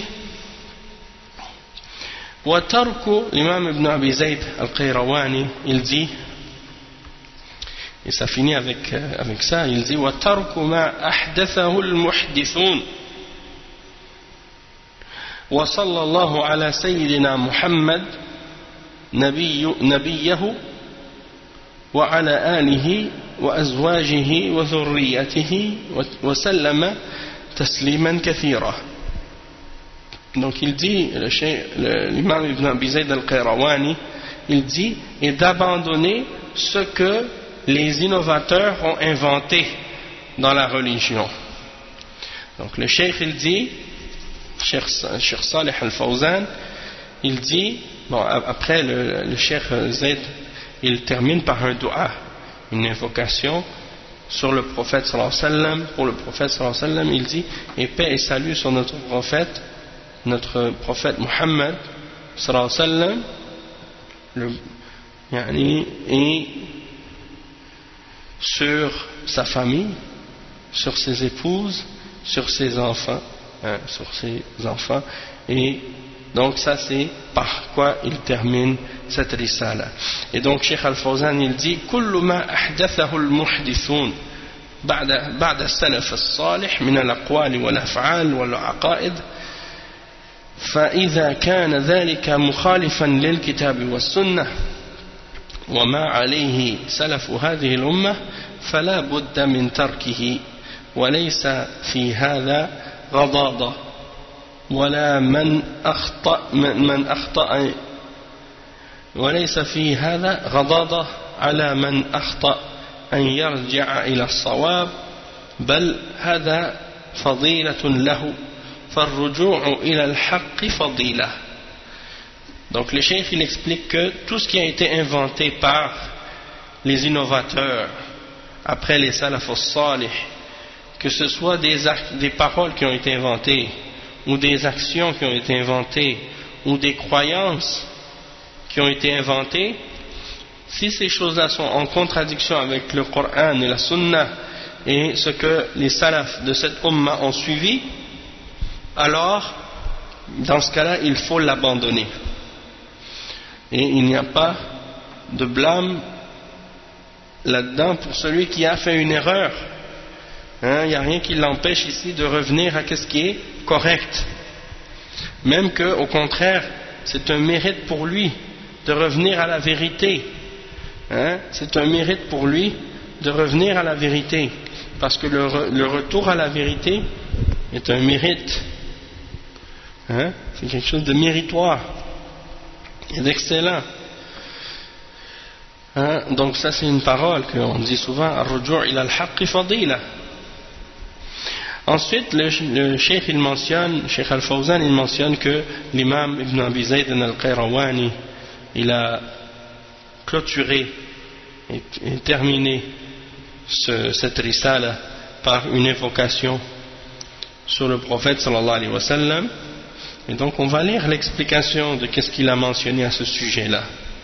وترك l'imam Ibn Abi Zayd al-Qayrawani il dit et ça finit avec, avec ça il dit وترك ما أحدثه المحدثون وصلى الله على سيدنا محمد نبي نبيه وعلى آله وأزواجه وذريته وسلم تسليما كثيرا. Donc il dit, l'imam Ibn Abi Zayd al-Qayrawani, il dit, et d'abandonner ce que les innovateurs ont inventé dans la religion. Donc le cheikh il dit, Cheikh Salih al-Fawzan, il dit, bon après le, le cheikh Zayd, il termine par un dua, une invocation sur le prophète sallallahu alayhi wa sallam, pour le prophète sallallahu alayhi wa sallam, il dit, et paix et salut sur notre prophète, notre prophète Muhammad sallallahu alayhi wa sallam, le, yani, et sur sa famille, sur ses épouses, sur ses enfants, hein, sur ses enfants, et donc ça c'est par quoi il termine cette risala. Et donc Cheikh Al-Fawzan il dit كل ما أحدثه المحدثون بعد بعد السلف الصالح من الأقوال والأفعال والعقائد فإذا كان ذلك مخالفا للكتاب والسنة وما عليه سلف هذه الأمة فلا بد من تركه وليس في هذا غضاضة ولا من أخطأ من أخطأ وليس في هذا غضاضة على من أخطأ أن يرجع إلى الصواب بل هذا فضيلة له فالرجوع إلى الحق فضيلة. Donc le cheikh il explique que tout ce qui a été inventé par les innovateurs après les salaf as-salih, que ce soit des, actes, des paroles qui ont été inventées ou des actions qui ont été inventées ou des croyances qui ont été inventées, si ces choses-là sont en contradiction avec le Coran et la Sunna et ce que les salafs de cette umma ont suivi, alors dans ce cas-là il faut l'abandonner et il n'y a pas de blâme là-dedans pour celui qui a fait une erreur. Hein, il n'y a rien qui l'empêche ici de revenir à ce qui est correct, même que au contraire c'est un mérite pour lui de revenir à la vérité. Hein, c'est un mérite pour lui de revenir à la vérité, parce que le, re, le retour à la vérité est un mérite Hein? C'est quelque chose de méritoire et d'excellent. Hein? Donc ça c'est une parole qu'on dit souvent, ar-ruju' ila al-haqq fadila. Ensuite le, le cheikh il mentionne, Cheikh Al-Fawzan il mentionne que l'imam Ibn Abi Zayd al-Qayrawani il a clôturé et, et terminé ce, cette risala par une évocation sur le prophète sallallahu alayhi wa sallam. Et donc on va lire l'explication de qu'est-ce qu'il a mentionné à ce sujet-là.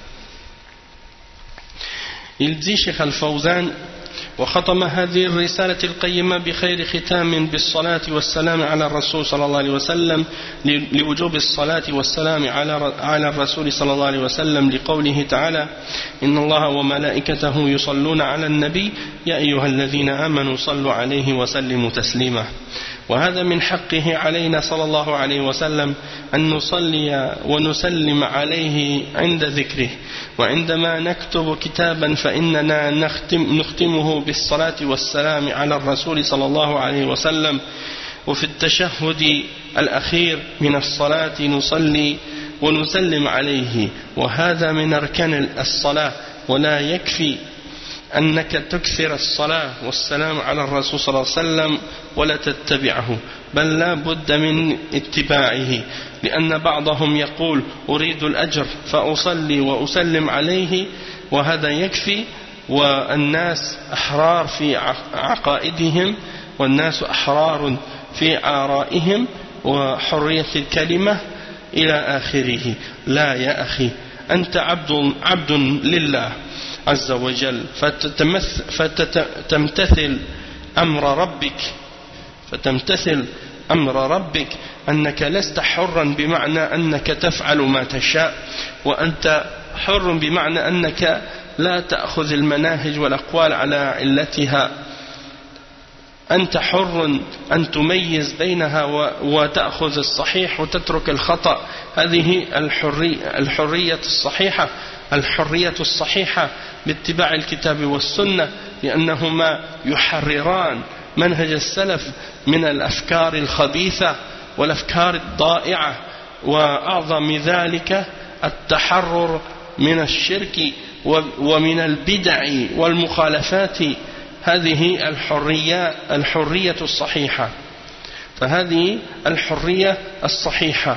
Il dit, Cheikh Al-Fawzan, وختم هذه الرسالة القيمة بخير ختام بالصلاة والسلام على الرسول صلى الله عليه وسلم لوجوب الصلاة والسلام على على الرسول صلى الله عليه وسلم لقوله تعالى إن الله وملائكته يصلون على النبي يا أيها الذين آمنوا صلوا عليه وسلموا تسليما. وهذا من حقه علينا صلى الله عليه وسلم أن نصلي ونسلم عليه عند ذكره. وعندما نكتب كتابا فإننا نختم نختمه بالصلاة والسلام على الرسول صلى الله عليه وسلم. وفي التشهد الأخير من الصلاة نصلي ونسلم عليه. وهذا من أركان الصلاة. ولا يكفي أنك تكثر الصلاة والسلام على الرسول صلى الله عليه وسلم ولا تتبعه، بل لا بد من اتباعه، لأن بعضهم يقول أريد الأجر فأصلي وأسلم عليه وهذا يكفي، والناس أحرار في عقائدهم والناس أحرار في آرائهم وحرية الكلمة إلى آخره. لا يا أخي، أنت عبد, عبد لله عز وجل، فتمتثل أمر ربك فتمتثل أمر ربك أنك لست حرا بمعنى أنك تفعل ما تشاء، وأنت حر بمعنى أنك لا تأخذ المناهج والأقوال على علتها. أنت حر أن تميز بينها وتأخذ الصحيح وتترك الخطأ. هذه الحرية, الحرية الصحيحة الحرية الصحيحة باتباع الكتاب والسنة، لأنهما يحرران منهج السلف من الأفكار الخبيثة والأفكار الضائعة، وأعظم ذلك التحرر من الشرك ومن البدع والمخالفات. هذه الحرية الحرية الصحيحة. فهذه الحرية الصحيحة.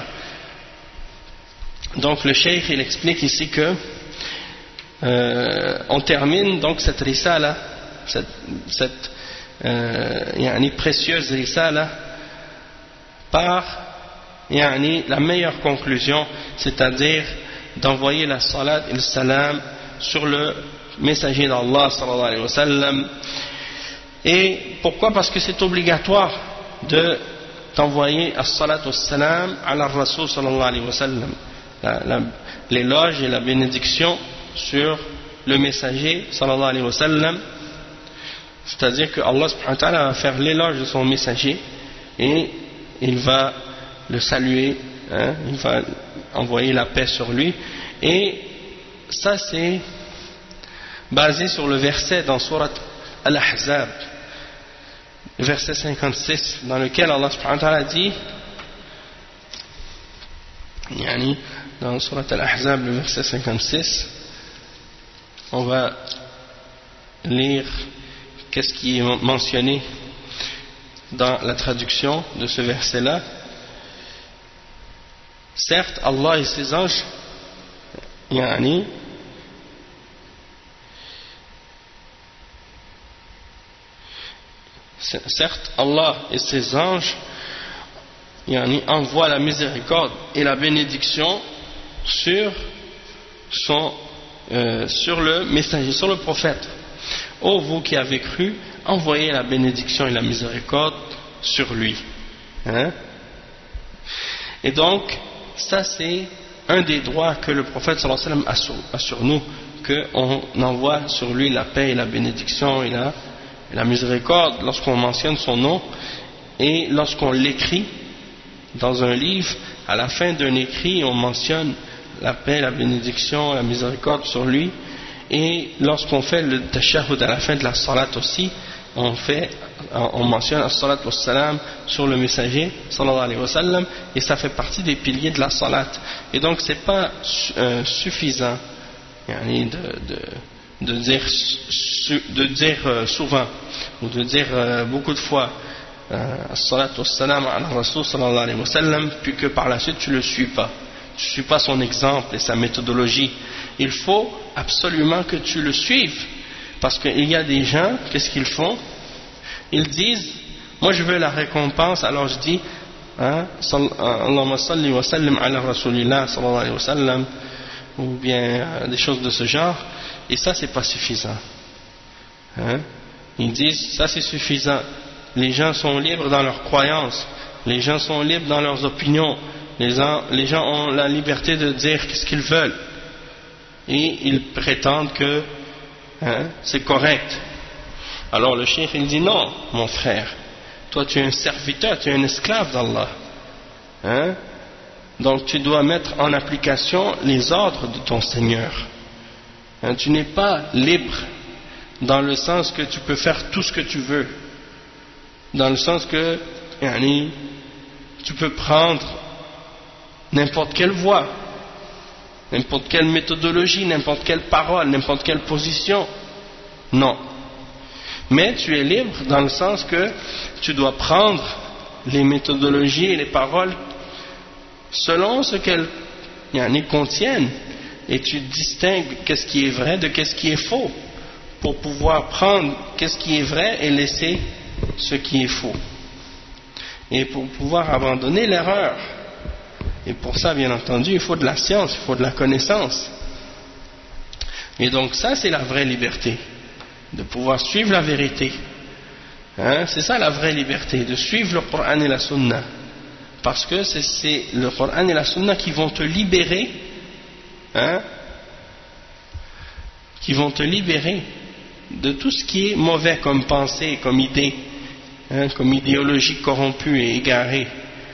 Donc le cheikh il explique ici que euh, on termine donc cette risala, cette, cette euh, yani précieuse risala par yani la meilleure conclusion, c'est-à-dire d'envoyer la salat et le salam sur le messager d'Allah sallallahu alayhi wa sallam. Et pourquoi? Parce que c'est obligatoire de t'envoyer as-salat wa salam ala rasul sallallahu alayhi wa sallam, l'éloge et la bénédiction sur le messager sallallahu alayhi wa sallam. C'est-à-dire que Allah subhanahu wa ta'ala va faire l'éloge de son messager et il va le saluer, hein, il va envoyer la paix sur lui. Et ça c'est basé sur le verset dans Surat Al-Ahzab, verset cinquante-six, dans lequel Allah subhanahu wa ta'ala dit, yani, dans Surat Al-Ahzab, le verset cinquante-six, on va lire qu'est-ce qui est mentionné dans la traduction de ce verset-là. Certes, Allah et ses anges, yani, certes, Allah et ses anges yani, envoient la miséricorde et la bénédiction sur, son, euh, sur le messager, sur le prophète. Ô vous qui avez cru, envoyez la bénédiction et la miséricorde sur lui. Hein? Et donc, ça c'est un des droits que le prophète sallallahu alayhi wa sallam a sur, a sur nous, qu'on envoie sur lui la paix et la bénédiction et la la miséricorde lorsqu'on mentionne son nom, et lorsqu'on l'écrit dans un livre, à la fin d'un écrit on mentionne la paix, la bénédiction, la miséricorde sur lui, Et lorsqu'on fait le tashahhud à la fin de la salat aussi, on fait, on mentionne as-salat wa salam sur le messager sallallahu alayhi wa sallam, et ça fait partie des piliers de la salat. Et donc c'est pas euh, suffisant yani, de, de, de dire, de dire euh, souvent ou de dire euh, beaucoup de fois as-salat wa salam ala rasul sallallahu alayhi wa sallam, puis que par la suite tu le suis pas, tu suis pas son exemple et sa méthodologie. Il faut absolument que tu le suives, parce qu'il y a des gens, qu'est-ce qu'ils font? Ils disent, moi je veux la récompense, alors je dis hein, Allahumma salli wa sallim ala rasulillah sallallahu alayhi wa sallam, ou bien euh, des choses de ce genre, et ça c'est pas suffisant hein? Ils disent ça c'est suffisant. Les gens sont libres dans leurs croyances, les gens sont libres dans leurs opinions, les gens, les gens ont la liberté de dire ce qu'ils veulent, et ils prétendent que hein, c'est correct. Alors le cheikh il dit non mon frère, toi tu es un serviteur, tu es un esclave d'Allah hein? Donc tu dois mettre en application les ordres de ton Seigneur hein? Tu n'es pas libre dans le sens que tu peux faire tout ce que tu veux, dans le sens que yani, tu peux prendre n'importe quelle voie, n'importe quelle méthodologie, n'importe quelle parole, n'importe quelle position. Non. Mais tu es libre dans le sens que tu dois prendre les méthodologies et les paroles selon ce qu'elles yani, contiennent, et tu distingues qu'est-ce qui est vrai de qu'est-ce qui est faux, pour pouvoir prendre qu'est-ce qui est vrai et laisser ce qui est faux, et pour pouvoir abandonner l'erreur. Et pour ça, bien entendu, il faut de la science, il faut de la connaissance. Et donc ça, c'est la vraie liberté, de pouvoir suivre la vérité hein? C'est ça la vraie liberté, de suivre le Coran et la Sunna, parce que c'est le Coran et la Sunna qui vont te libérer hein? qui vont te libérer de tout ce qui est mauvais comme pensée, comme idée hein? Comme idéologie corrompue et égarée.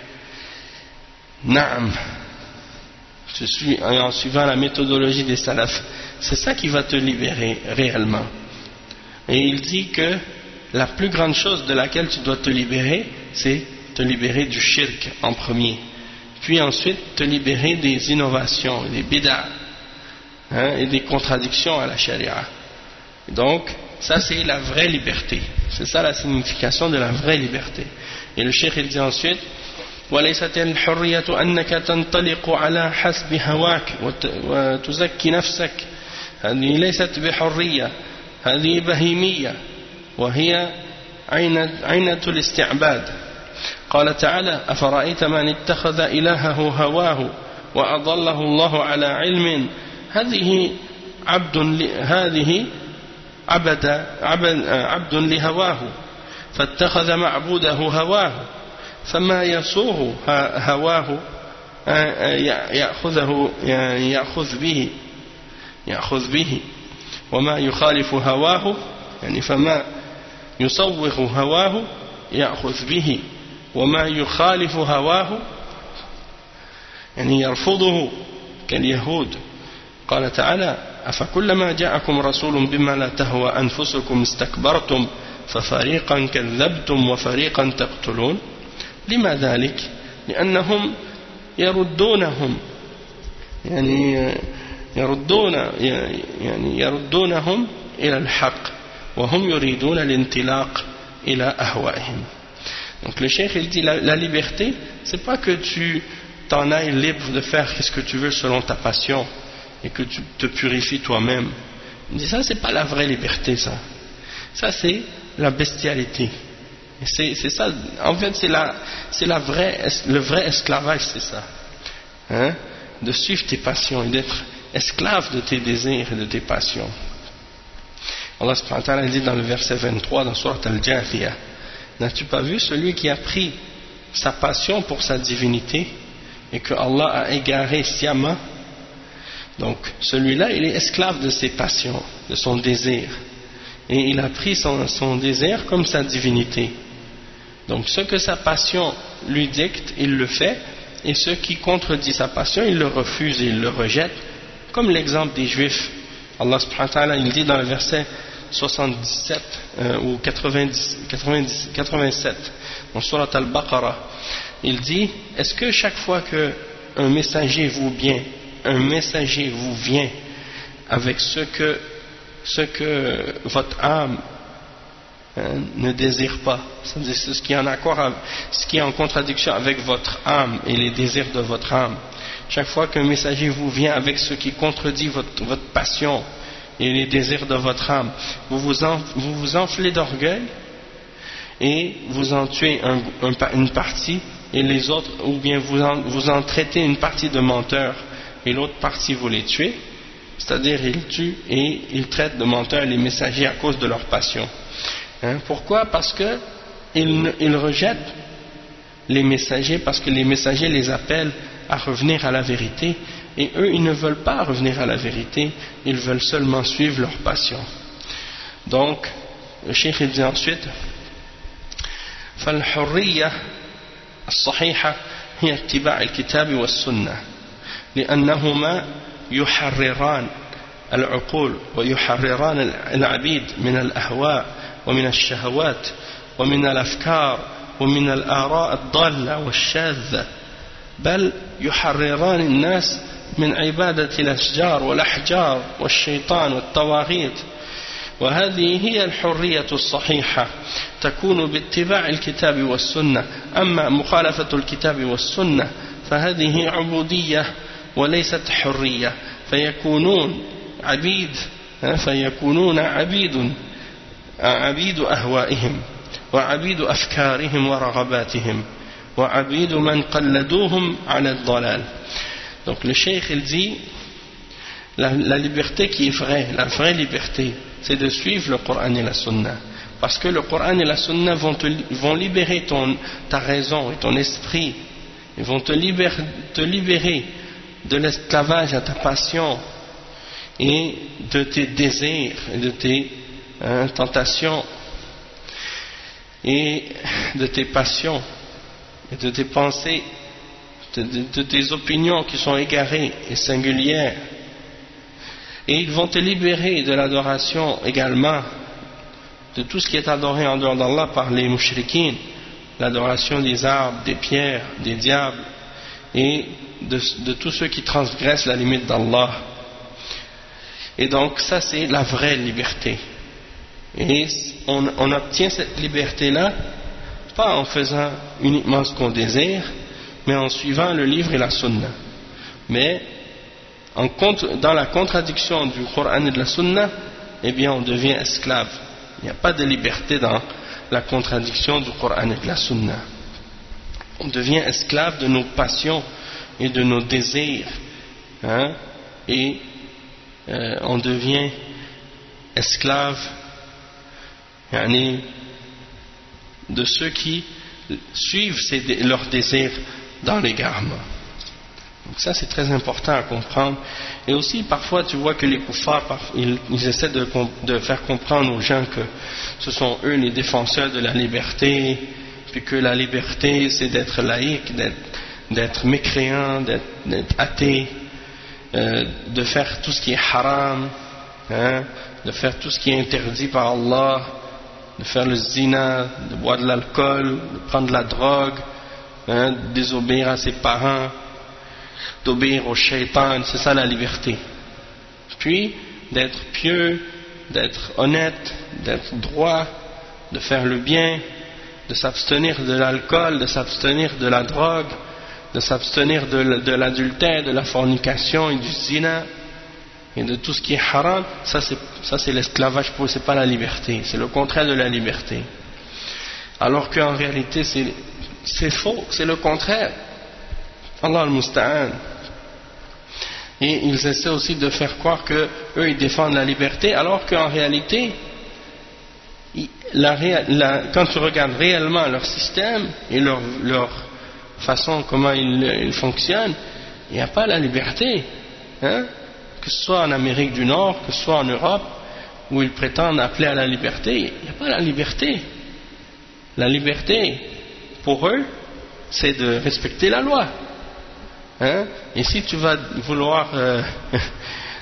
Naam, je suis en suivant la méthodologie des salafs, c'est ça qui va te libérer réellement. Et il dit que la plus grande chose de laquelle tu dois te libérer, c'est te libérer du shirk en premier, puis ensuite te libérer des innovations, des bid'ah hein, et des contradictions à la charia. Donc ça c'est la vraie liberté, c'est ça la signification de la vraie liberté. Et le cheikh il dit ensuite وليست الحرية أنك تنطلق على حسب هواك وتزكي نفسك، هذه ليست بحرية، هذه بهيمية، وهي عينة الاستعباد. قال تعالى أفرأيت من اتخذ إلهه هواه وأضله الله على علم، هذه عبد هذه عبد عبد لهواه فاتخذ معبوده هواه، فما يسوغ هواه يأخذه يأخذ به يأخذ به وما يخالف هواه يعني فما يصوغ هواه يأخذ به وما يخالف هواه يعني يرفضه كاليهود. قال تعالى أفكلما جاءكم رسول بما لا تهوى أنفسكم استكبرتم ففريقا كذبتم وفريقا تقتلون. لما ذلك؟ لأنهم يردونهم يعني يردون يعني يردونهم إلى الحق وهم يريدون الانطلاق إلى أهوائهم. Donc le cheikh il dit la, la liberté, c'est pas que tu t'en ailles libre de faire ce que tu veux selon ta passion et que tu te purifies toi-même. Il dit ça c'est pas la vraie liberté, ça. Ça c'est la bestialité. C'est, c'est ça, en fait c'est, la, c'est la vraie, le vrai esclavage, c'est ça hein? De suivre tes passions et d'être esclave de tes désirs et de tes passions. Allah subhanahu wa ta'ala dit dans le verset vingt-trois dans Surat Al-Jathiyah, n'as-tu pas vu celui qui a pris sa passion pour sa divinité et que Allah a égaré sciemment? Donc celui-là il est esclave de ses passions, de son désir, et il a pris son, son désir comme sa divinité. Donc ce que sa passion lui dicte, il le fait, et ce qui contredit sa passion, il le refuse et il le rejette, comme l'exemple des Juifs Allah subhanahu wa ta'ala, il dit dans le verset soixante-dix-sept euh, ou quatre-vingt-dix, quatre-vingt-dix, quatre-vingt-sept dans Surat Al-Baqarah, il dit: est-ce que chaque fois qu'un messager vous vient, un messager vous vient avec ce que, ce que votre âme hein, ne désire pas, c'est-à-dire ce qui est en accord, avec, ce qui est en contradiction avec votre âme et les désirs de votre âme, chaque fois qu'un messager vous vient avec ce qui contredit votre, votre passion et les désirs de votre âme, vous vous, en, vous, vous enflez d'orgueil et vous en tuez un, un, une partie, et les autres, ou bien vous en, vous en traitez une partie de menteurs et l'autre partie vous les tuez, c'est-à-dire ils tuent et ils traitent de menteurs les messagers à cause de leur passion. Hein, pourquoi? Parce que ils, ils rejettent les messagers, parce que les messagers les appellent à revenir à la vérité, et eux ils ne veulent pas revenir à la vérité, ils veulent seulement suivre leur passion. Donc le cheikh dit ensuite: فالحرية الصحيحة هي اتباع الكتاب والسنة لأنهما يحرران العقول ويحرران العبيد من الأهواء ومن الشهوات ومن الأفكار ومن الآراء الضالة والشاذة، بل يحرران الناس من عبادة الأشجار والأحجار والشيطان والطواغيت. وهذه هي الحرية الصحيحة، تكون باتباع الكتاب والسنة. أما مخالفة الكتاب والسنة فهذه عبودية وليست حرية، فيكونون عبيد فيكونون عبيد عبيد أهوائهم وعبيد أفكارهم ورغباتهم وعبيد من قلدوهم على الضلال. Donc le cheikh il dit la, la liberté qui est vraie, la vraie liberté, c'est de suivre le Coran et la Sunna, parce que le Coran et la Sunna vont, te, vont libérer ton, ta raison et ton esprit, ils vont te libérer, te libérer de l'esclavage à ta passion et de tes désirs et de tes hein, tentations et de tes passions et de tes pensées, de, de, de tes opinions qui sont égarées et singulières. Et ils vont te libérer de l'adoration également, de tout ce qui est adoré en dehors d'Allah par les mushrikines, l'adoration des arbres, des pierres, des diables, et de, de tous ceux qui transgressent la limite d'Allah. Et donc ça c'est la vraie liberté. Et on, on obtient cette liberté-là, pas en faisant uniquement ce qu'on désire, mais en suivant le livre et la sunna. Mais en contre, dans la contradiction du Coran et de la Sunna, eh bien on devient esclave. Il n'y a pas de liberté dans la contradiction du Coran et de la Sunna. On devient esclave de nos passions et de nos désirs, hein, et euh, on devient esclave yani, de ceux qui suivent ces, leurs désirs dans l'égarement. Donc ça c'est très important à comprendre. Et aussi parfois tu vois que les kuffars ils, ils essaient de, de faire comprendre aux gens que ce sont eux les défenseurs de la liberté, puis que la liberté c'est d'être laïque, d'être, d'être mécréant, d'être, d'être athée, euh, de faire tout ce qui est haram, hein, de faire tout ce qui est interdit par Allah, de faire le zina, de boire de l'alcool, de prendre de la drogue, hein, de désobéir à ses parents, d'obéir au shaitan, c'est ça la liberté. Puis d'être pieux, d'être honnête, d'être droit, de faire le bien, de s'abstenir de l'alcool, de s'abstenir de la drogue, de s'abstenir de, de l'adultère, de la fornication et du zina et de tout ce qui est haram. Ça c'est, ça c'est l'esclavage pour eux, c'est pas la liberté, c'est le contraire de la liberté. Alors qu'en réalité c'est, c'est faux, c'est le contraire. Allah al-Musta'an. Et ils essaient aussi de faire croire que eux ils défendent la liberté, alors qu'en réalité, la, la, quand tu regardes réellement leur système et leur, leur façon comment ils, ils fonctionnent, il n'y a pas la liberté, hein? Que ce soit en Amérique du Nord, que ce soit en Europe, où ils prétendent appeler à la liberté, il n'y a pas la liberté. La liberté, pour eux, c'est de respecter la loi. Hein? Et si tu vas vouloir euh,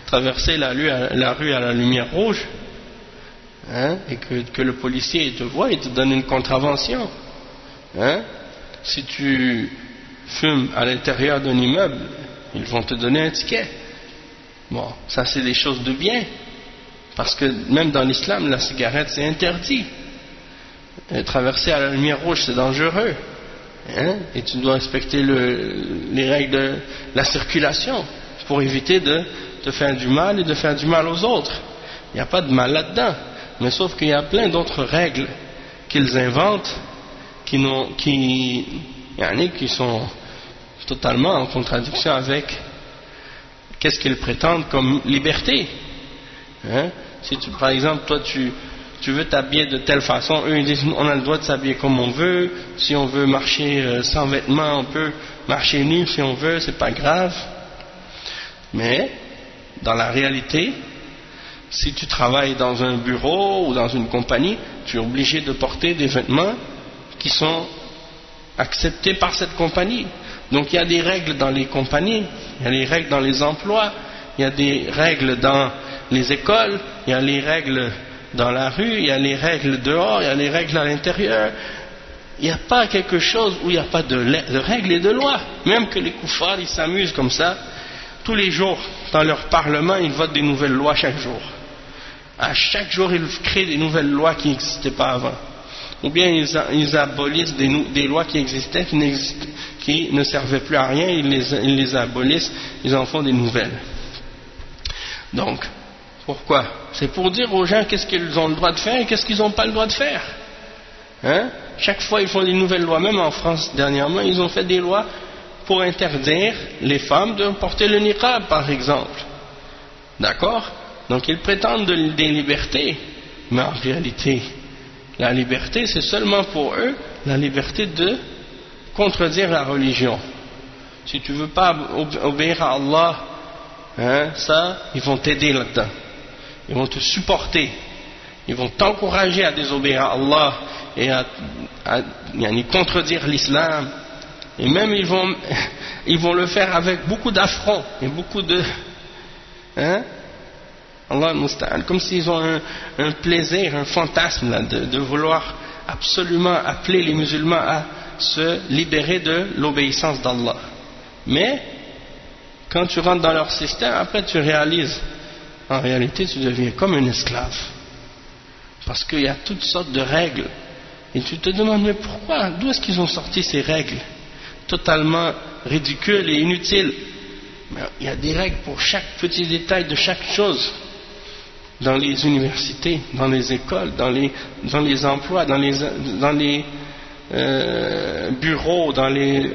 traverser la rue à la, rue à la lumière rouge, hein, et que, que le policier te voit, il te donne une contravention. Hein? Si tu fumes à l'intérieur d'un immeuble, ils vont te donner un ticket. Bon, ça c'est des choses de bien, parce que même dans l'islam, la cigarette c'est interdit. Et traverser à la lumière rouge c'est dangereux. Hein? Et tu dois respecter le, les règles de la circulation pour éviter de te faire du mal et de faire du mal aux autres. Il n'y a pas de mal là-dedans, mais sauf qu'il y a plein d'autres règles qu'ils inventent qui, n'ont, qui, qui sont totalement en contradiction avec qu'est-ce qu'ils prétendent comme liberté. Hein? Si tu, par exemple, toi tu tu veux t'habiller de telle façon, eux ils disent on a le droit de s'habiller comme on veut, si on veut marcher euh, sans vêtements, on peut marcher nu si on veut, c'est pas grave. Mais dans la réalité, si tu travailles dans un bureau ou dans une compagnie, tu es obligé de porter des vêtements qui sont acceptés par cette compagnie. Donc il y a des règles dans les compagnies, il y a des règles dans les emplois, il y a des règles dans les écoles, il y a les règles dans la rue, il y a les règles dehors, il y a les règles à l'intérieur. Il n'y a pas quelque chose où il n'y a pas de, de règles et de lois. Même que les koufars, ils s'amusent comme ça. Tous les jours, dans leur parlement, ils votent des nouvelles lois chaque jour. À chaque jour, ils créent des nouvelles lois qui n'existaient pas avant. Ou bien ils, ils abolissent des, des lois qui existaient, qui, qui ne servaient plus à rien, ils les, ils les abolissent, ils en font des nouvelles. Donc, pourquoi? C'est pour dire aux gens qu'est-ce qu'ils ont le droit de faire et qu'est-ce qu'ils n'ont pas le droit de faire. Hein? Chaque fois ils font des nouvelles lois, même en France dernièrement, ils ont fait des lois pour interdire les femmes de porter le niqab par exemple. D'accord? Donc ils prétendent de, des libertés, mais en réalité, la liberté c'est seulement pour eux la liberté de contredire la religion. Si tu ne veux pas obéir à Allah, hein, ça, ils vont t'aider là-dedans. Ils vont te supporter, ils vont t'encourager à désobéir à Allah et à, à, à contredire l'islam, et même ils vont, ils vont le faire avec beaucoup d'affront et beaucoup de, hein, Allah al-Musta'an, comme s'ils ont un, un plaisir, un fantasme là, de, de vouloir absolument appeler les musulmans à se libérer de l'obéissance d'Allah. Mais quand tu rentres dans leur système, après tu réalises en réalité tu deviens comme un esclave, parce qu'il y a toutes sortes de règles et tu te demandes mais pourquoi, d'où est-ce qu'ils ont sorti ces règles totalement ridicules et inutiles. Mais il y a des règles pour chaque petit détail de chaque chose, dans les universités, dans les écoles, dans les, dans les emplois, dans les, dans les euh, bureaux, dans les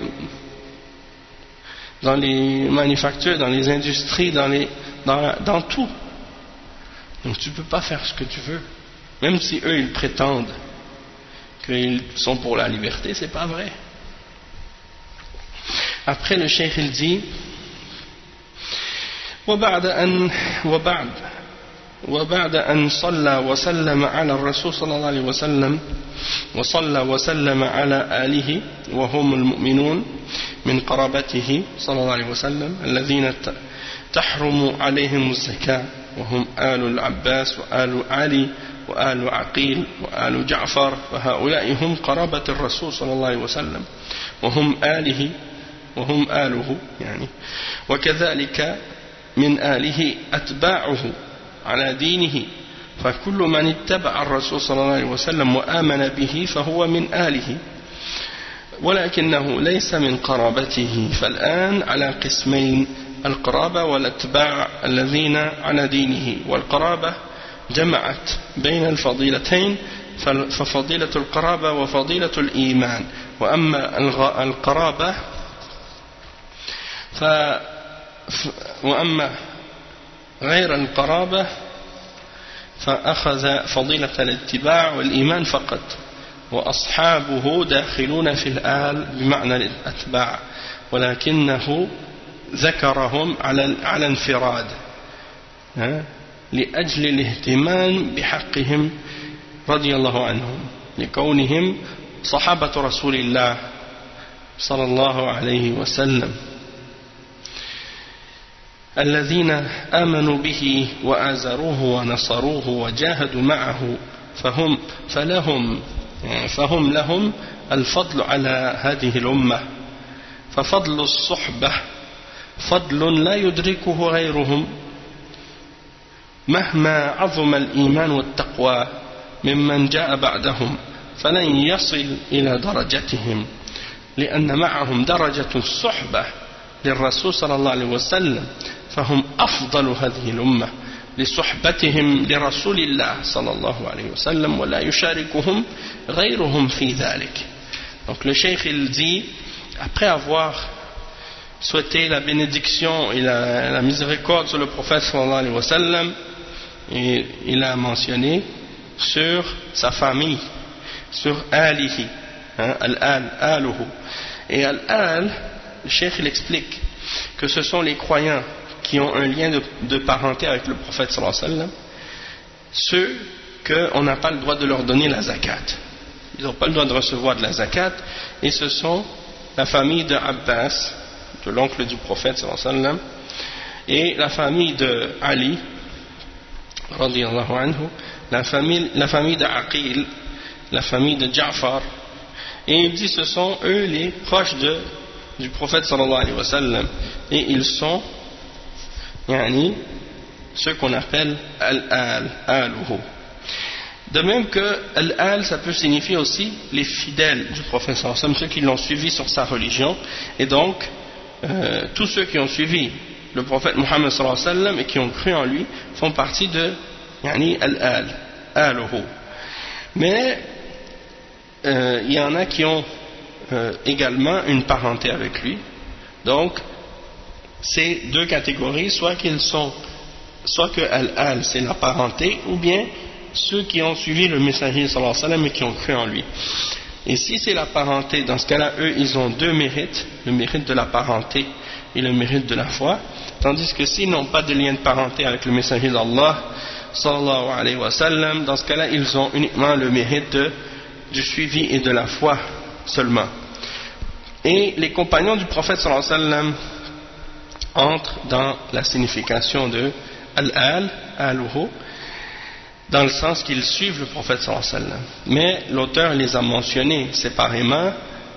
dans les manufactures, dans les industries, dans, les, dans, dans tout. Donc tu ne peux pas faire ce que tu veux. Même si eux ils prétendent qu'ils sont pour la liberté, c'est pas vrai. Après le cheikh il dit وبعد أن وبعد وبعد أن صلى وسلم على الرسول صلى الله عليه وسلم وصلى وسلم على آله وهم المؤمنون من قرابته صلى الله عليه وسلم الذين تحرم عليهم الزكاة وهم آل العباس وآل علي وآل عقيل وآل جعفر فهؤلاء هم قرابة الرسول صلى الله عليه وسلم وهم آله وهم آله يعني وكذلك من آله أتباعه على دينه فكل من اتبع الرسول صلى الله عليه وسلم وآمن به فهو من آله ولكنه ليس من قرابته فالآن على قسمين القرابة والاتباع الذين على دينه والقرابة جمعت بين الفضيلتين ففضيلة القرابة وفضيلة الإيمان وأما القرابة ف وأما غير القرابة فأخذ فضيلة الاتباع والإيمان فقط وأصحابه داخلون في الآل بمعنى الأتباع ولكنه ذكرهم على على انفراد لأجل الاهتمام بحقهم رضي الله عنهم لكونهم صحابة رسول الله صلى الله عليه وسلم. الذين آمنوا به وآزروه ونصروه وجاهدوا معه فهم فلهم فهم لهم الفضل على هذه الأمة ففضل الصحبة فضل لا يدركه غيرهم مهما عظم الإيمان والتقوى ممن جاء بعدهم فلن يصل إلى درجتهم لأن معهم درجة الصحبة للرسول صلى الله عليه وسلم فهم أفضل هذه الأمة لصحبتهم لرسول الله صلى الله عليه وسلم ولا يشاركهم غيرهم في ذلك. Donc le cheikh il dit, après avoir souhaité la bénédiction et la, la miséricorde sur le prophète sallallahu alayhi wa sallam, et il a mentionné sur sa famille, sur alihi, hein, al-al, aluhu. Et al-al, le cheikh il explique que ce sont les croyants qui ont un lien de, de parenté avec le prophète sallallahu alayhi wa sallam, ceux qu'on n'a pas le droit de leur donner la zakat. Ils n'ont pas le droit de recevoir de la zakat, et ce sont la famille de Abbas, de l'oncle du prophète sallallahu alayhi wa sallam, et la famille de Ali, radiyallahu anhu, la famille, la famille d'Aqil, la famille de Ja'far, et il dit ce sont eux les proches de, du prophète sallallahu alayhi wa sallam, et ils sont yani, ceux qu'on appelle al-al, aluhu. De même que al-al, ça peut signifier aussi les fidèles du prophète sallallahu alayhi wa sallam, ceux qui l'ont suivi sur sa religion, et donc euh, tous ceux qui ont suivi le prophète Muhammad sallallahu alayhi wa sallam et qui ont cru en lui font partie de yani, al-al, aluhu. Mais euh, il y en a qui ont euh, également une parenté avec lui. Donc ces deux catégories, soit qu'ils sont, soit que al-al c'est la parenté, ou bien ceux qui ont suivi le messager sallallahu alayhi wa sallam et qui ont cru en lui. Et si c'est la parenté, dans ce cas-là, eux ils ont deux mérites, le mérite de la parenté et le mérite de la foi, tandis que s'ils n'ont pas de lien de parenté avec le messager d'Allah sallallahu alayhi wa sallam, dans ce cas-là ils ont uniquement le mérite de, du suivi et de la foi seulement. Et les compagnons du prophète sallallahu alayhi wa sallam entrent dans la signification de al-al, aluhu, dans le sens qu'ils suivent le prophète sallallahu alayhi wa sallam. Mais l'auteur les a mentionnés séparément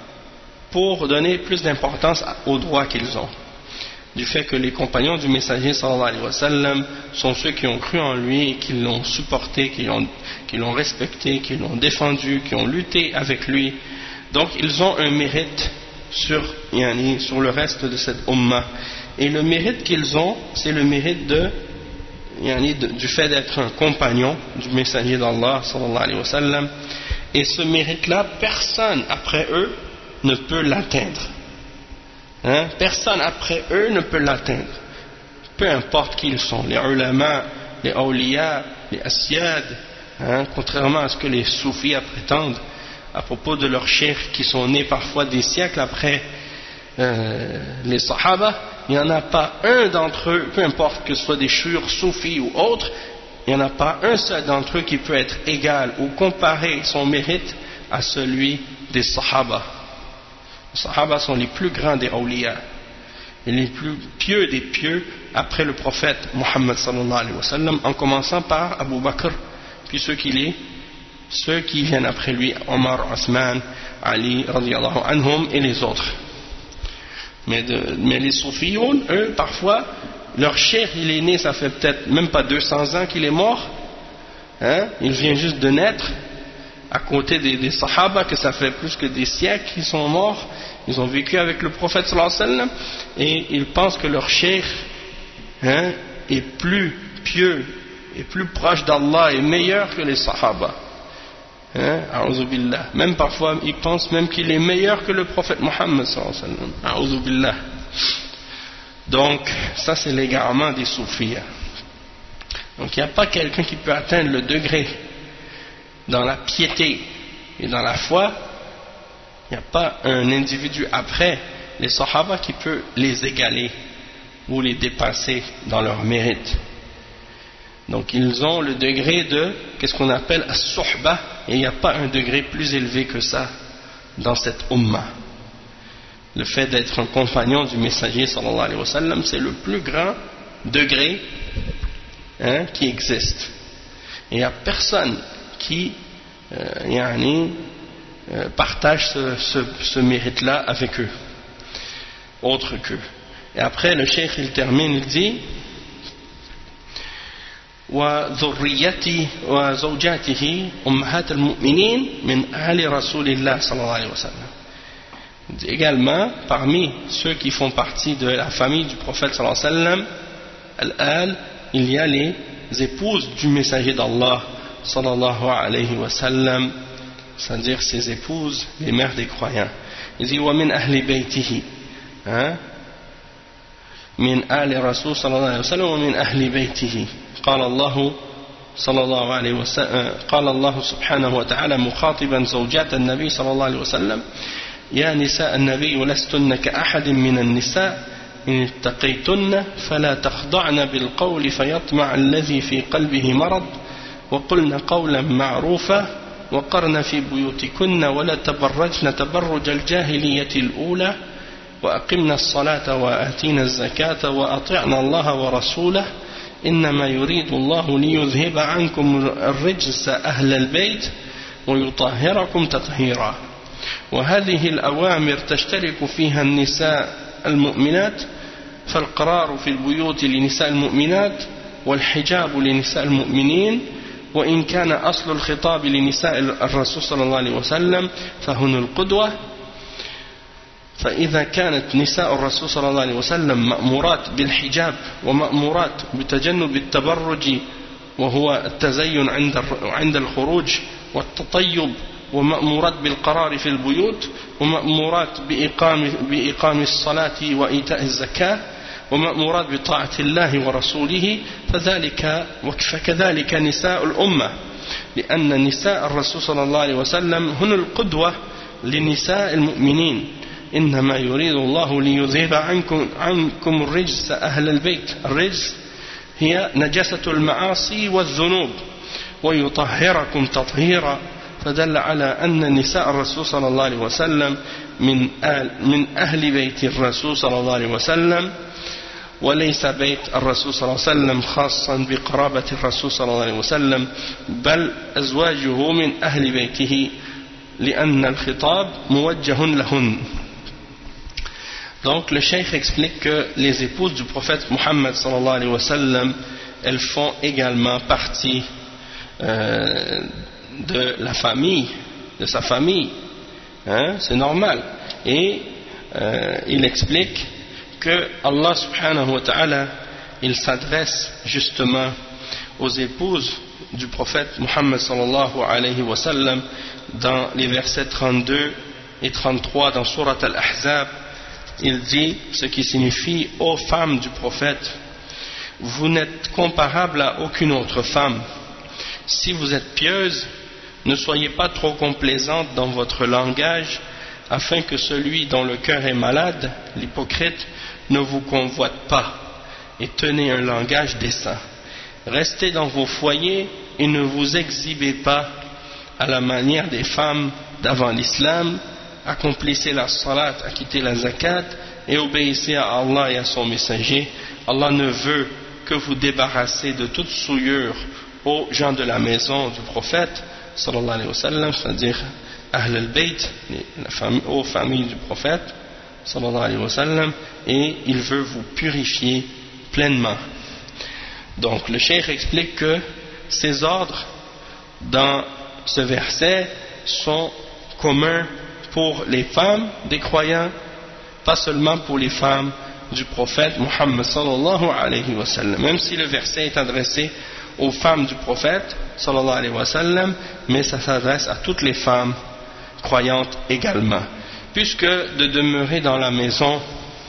pour donner plus d'importance aux droits qu'ils ont. Du fait que les compagnons du messager sallallahu alayhi wa sallam sont ceux qui ont cru en lui et qui l'ont supporté, qui l'ont, qui l'ont respecté, qui l'ont défendu, qui ont lutté avec lui. Donc ils ont un mérite sur, yani, sur le reste de cette ummah. Et le mérite qu'ils ont, c'est le mérite de, yani, de, du fait d'être un compagnon du messager d'Allah sallallahu alayhi wa sallam. Et ce mérite-là, personne après eux ne peut l'atteindre. Hein? Personne après eux ne peut l'atteindre. Peu importe qui ils sont, les ulama, les awliya, les asyad, hein? Contrairement à ce que les soufis prétendent à propos de leurs cheikhs qui sont nés parfois des siècles après euh, les sahaba, il n'y en a pas un d'entre eux, peu importe que ce soit des chouurs soufis ou autres, il n'y en a pas un seul d'entre eux qui peut être égal ou comparer son mérite à celui des sahaba. Les sahaba sont les plus grands des awliya et les plus pieux des pieux après le prophète Muhammad sallallahu alayhi wa sallam, en commençant par Abu Bakr, puis ceux qui, les, ceux qui viennent après lui, Omar, Osman, Ali radiyallahu anhum et les autres. Mais, de, mais les soufioun, eux, parfois, leur cheikh, il est né, ça fait peut-être même pas deux cents ans qu'il est mort, hein? Il vient juste de naître, à côté des, des sahaba, que ça fait plus que des siècles qu'ils sont morts, ils ont vécu avec le prophète sallallahu alayhi wa sallam, et ils pensent que leur cheikh, hein, est plus pieux, est plus proche d'Allah, et meilleur que les sahaba. Hein, a'udhu billah. Même parfois, ils pensent même qu'il est meilleur que le prophète Muhammad sallallahu alayhi wa sallam. A'udhu billah. Donc, ça c'est l'égarement des soufis. Donc, il n'y a pas quelqu'un qui peut atteindre le degré dans la piété et dans la foi. Il n'y a pas un individu après les sahaba qui peut les égaler ou les dépasser dans leur mérite. Donc ils ont le degré de, qu'est-ce qu'on appelle as-suhba, et il n'y a pas un degré plus élevé que ça dans cette ummah. Le fait d'être un compagnon du messager sallallahu alayhi wa sallam, c'est le plus grand degré hein, qui existe. Et il n'y a personne qui euh, yani, euh, partage ce, ce, ce mérite-là avec eux, autre qu'eux. Et après le cheikh il termine, il dit وذريته وزوجاته أمهات المؤمنين من أهل رسول الله صلى الله عليه وسلم. Également, parmi ceux qui font partie de la famille du prophète sallallahu alayhi wa sallam, al-al, il y a les épouses du messager d'Allah sallallahu alayhi wa sallam, c'est-à-dire ses épouses, les mères des croyants. Il dit ومن أهل بيته من آل رسول صلى الله عليه وسلم ومن أهل بيته. قال الله صلى الله عليه وسلم قال الله سبحانه وتعالى مخاطبا زوجات النبي صلى الله عليه وسلم يا نساء النبي لستن كأحد من النساء إن اتقيتن فلا تخضعن بالقول فيطمع الذي في قلبه مرض وقلن قولا معروفا وقرن في بيوتكن ولا تبرجن تبرج الجاهلية الأولى وأقمنا الصلاة وآتينا الزكاة وأطعنا الله ورسوله إنما يريد الله ليذهب عنكم الرجس أهل البيت ويطهركم تطهيرا. وهذه الأوامر تشترك فيها النساء المؤمنات، فالقرار في البيوت لنساء المؤمنات والحجاب لنساء المؤمنين، وإن كان أصل الخطاب لنساء الرسول صلى الله عليه وسلم فهن القدوة. فإذا كانت نساء الرسول صلى الله عليه وسلم مأمورات بالحجاب ومأمورات بتجنب التبرج وهو التزين عند عند الخروج والتطيب، ومأمورات بالقرار في البيوت، ومأمورات بإقام بإقام الصلاة وإيتاء الزكاة، ومأمورات بطاعة الله ورسوله، فذلك فكذلك نساء الأمة، لأن نساء الرسول صلى الله عليه وسلم هن القدوة لنساء المؤمنين. إنما يريد الله ليذهب عنكم, عنكم الرجس أهل البيت. الرجس هي نجاسة المعاصي والذنوب ويطهركم تطهيرا، فدل على أن نساء الرسول صلى الله عليه وسلم من أهل, من أهل بيت الرسول صلى الله عليه وسلم، وليس بيت الرسول صلى الله عليه وسلم خاصا بقرابة الرسول صلى الله عليه وسلم، بل أزواجه من أهل بيته لأن الخطاب موجه لهن. Donc le cheikh explique que les épouses du prophète Muhammad sallallahu alayhi wa sallam, elles font également partie euh, de la famille, de sa famille, hein, c'est normal. Et euh, il explique que Allah subhanahu wa ta'ala, il s'adresse justement aux épouses du prophète Muhammad sallallahu alayhi wa sallam dans les versets trente-deux et trente-trois dans Surat Al-Ahzab. Il dit, ce qui signifie ô femmes du prophète, vous n'êtes comparable à aucune autre femme. Si vous êtes pieuse, ne soyez pas trop complaisante dans votre langage, afin que celui dont le cœur est malade, l'hypocrite, ne vous convoite pas, et tenez un langage décent. Restez dans vos foyers et ne vous exhibez pas à la manière des femmes d'avant l'islam. Accomplissez la salat, acquittez la zakat et obéissez à Allah et à son messager. Allah ne veut que vous débarrassez de toute souillure aux gens de la maison du prophète sallallahu alayhi wa sallam, c'est-à-dire Ahl al-Bayt, aux familles du prophète sallallahu alayhi wa sallam, et il veut vous purifier pleinement. Donc le cheikh explique que ces ordres dans ce verset sont communs pour les femmes des croyants, pas seulement pour les femmes du prophète Muhammad sallallahu alayhi wa sallam, même si le verset est adressé aux femmes du prophète sallallahu alayhi wa sallam, mais ça s'adresse à toutes les femmes croyantes également, puisque de demeurer dans la maison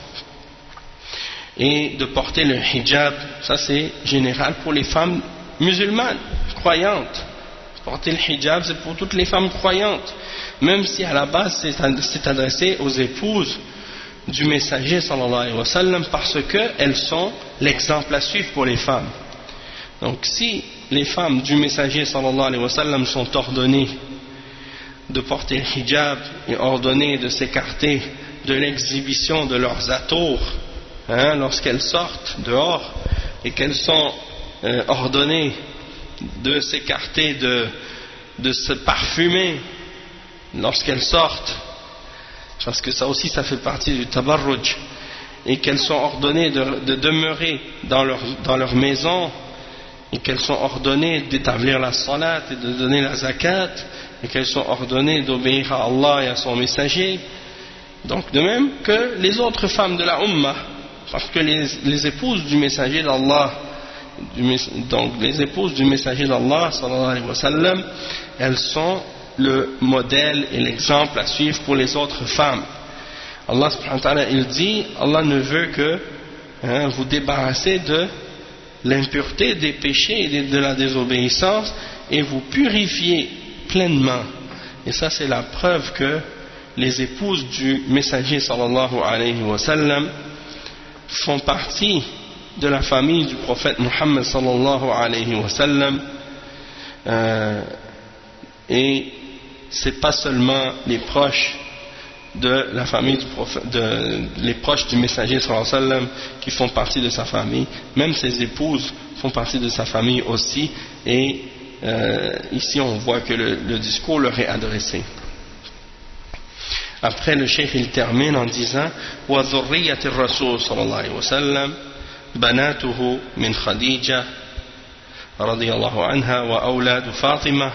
et de porter le hijab, ça c'est général pour les femmes musulmanes croyantes. Porter le hijab, c'est pour toutes les femmes croyantes, même si à la base c'est adressé aux épouses du messager sallallahu alayhi wa sallam, parce qu'elles sont l'exemple à suivre pour les femmes. Donc si les femmes du messager sallallahu alayhi wa sallam sont ordonnées de porter le hijab et ordonnées de s'écarter de l'exhibition de leurs atours, hein, lorsqu'elles sortent dehors, et qu'elles sont euh, ordonnées de s'écarter, de, de se parfumer lorsqu'elles sortent, parce que ça aussi ça fait partie du tabarruj, et qu'elles sont ordonnées de, de demeurer dans leur, dans leur maison, et qu'elles sont ordonnées d'établir la salat et de donner la zakat, et qu'elles sont ordonnées d'obéir à Allah et à son messager, donc de même que les autres femmes de la Ummah, parce que les, les épouses du messager d'Allah, du, donc les épouses du messager d'Allah sallallahu alayhi wa sallam, elles sont le modèle et l'exemple à suivre pour les autres femmes. Allah subhanahu wa ta'ala, il dit, Allah ne veut que hein, vous débarrasser de l'impureté, des péchés et de, de la désobéissance, et vous purifier pleinement. Et ça c'est la preuve que les épouses du messager sallallahu alayhi wa sallam font partie de la famille du prophète Muhammad sallallahu alayhi wa sallam, euh, et c'est pas seulement les proches de la famille du prophète, de, les proches du messager sallallahu alayhi wa sallam qui font partie de sa famille, même ses épouses font partie de sa famille aussi, et euh, ici on voit que le, le discours leur est adressé. Après le cheikh il termine en disant wa dhurriyyati ar-rasul sallallahu alayhi wa sallam banatuhu min Khadija radiyallahu anha wa awlad Fatima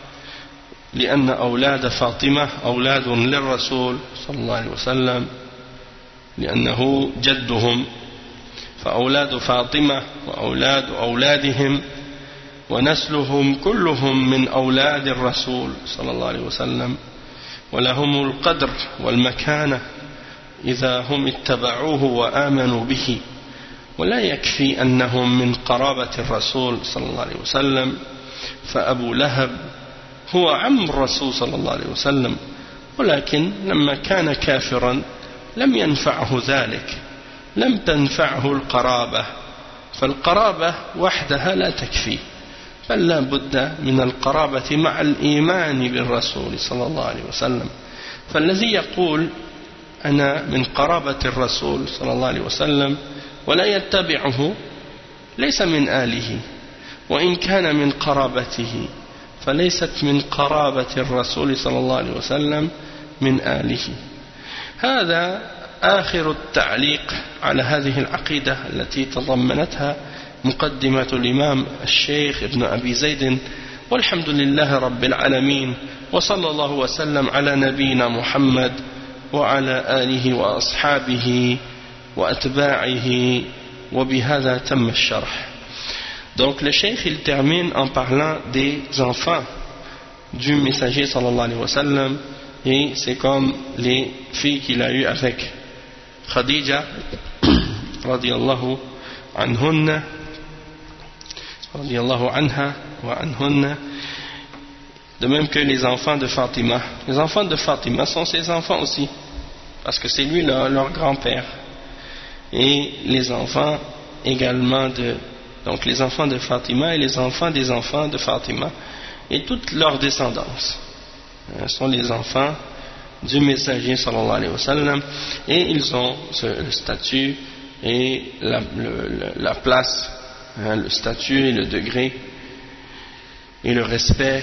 لأن أولاد فاطمة أولاد للرسول صلى الله عليه وسلم لأنه جدهم فأولاد فاطمة وأولاد أولادهم ونسلهم كلهم من أولاد الرسول صلى الله عليه وسلم ولهم القدر والمكانة إذا هم اتبعوه وآمنوا به ولا يكفي أنهم من قرابة الرسول صلى الله عليه وسلم فأبو لهب هو عم الرسول صلى الله عليه وسلم ولكن لما كان كافرا لم ينفعه ذلك لم تنفعه القرابة فالقرابة وحدها لا تكفي بل لا بد من القرابة مع الإيمان بالرسول صلى الله عليه وسلم فالذي يقول أنا من قرابة الرسول صلى الله عليه وسلم ولا يتبعه ليس من آله وإن كان من قرابته فليست من قرابة الرسول صلى الله عليه وسلم من آله. هذا آخر التعليق على هذه العقيدة التي تضمنتها مقدمة الإمام الشيخ ابن أبي زيد والحمد لله رب العالمين وصلى الله وسلم على نبينا محمد وعلى آله وأصحابه وأتباعه وبهذا تم الشرح. Donc le cheikh il termine en parlant des enfants du messager sallallahu alayhi wa sallam, et c'est comme les filles qu'il a eues avec Khadija radiyallahu anhunna radiyallahu anha wa anhunna, de même que les enfants de Fatima. Les enfants de Fatima sont ses enfants aussi, parce que c'est lui leur, leur grand-père, et les enfants également de donc les enfants de Fatima et les enfants des enfants de Fatima et toute leur descendance ce sont les enfants du messager sallallahu alayhi wa sallam, et ils ont ce, le statut et la, le, la place, hein, le statut et le degré et le respect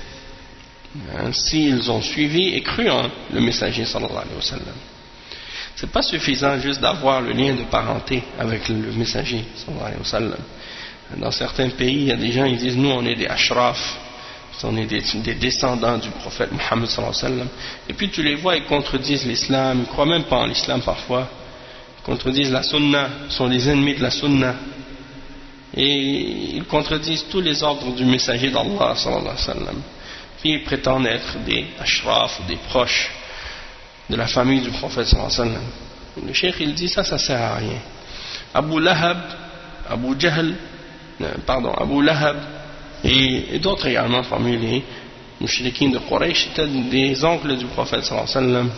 hein, s'ils ont suivi et cru en le messager sallallahu alayhi wa sallam. C'est pas suffisant juste d'avoir le lien de parenté avec le messager sallallahu alayhi wa sallam. Dans certains pays, il y a des gens qui disent nous on est des ashraf, on est des, des descendants du prophète Muhammad sallallahu alayhi wa sallam, et puis tu les vois, ils contredisent l'islam, ils ne croient même pas en l'islam parfois, ils contredisent la sunna, ils sont les ennemis de la sunna, et ils contredisent tous les ordres du messager d'Allah sallallahu alayhi wa sallam, puis ils prétendent être des ashraf ou des proches de la famille du prophète sallallahu alayhi wa sallam. Le cheikh il dit ça, ça sert à rien. Abu Lahab, Abu Jahl, pardon, Abu Lahab et, et d'autres également parmi les mouchriquins de Quraysh étaient des oncles du prophète sallallahu alayhi wa sallam,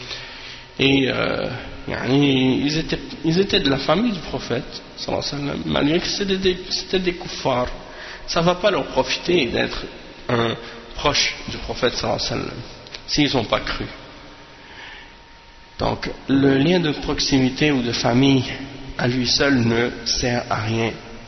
et euh, ils, étaient, ils étaient de la famille du prophète sallallahu alayhi wa sallam, malgré que c'était des, c'était des kuffars. Ça ne va pas leur profiter d'être un proche du prophète sallallahu alayhi wa sallam s'ils n'ont pas cru. Donc le lien de proximité ou de famille à lui seul ne sert à rien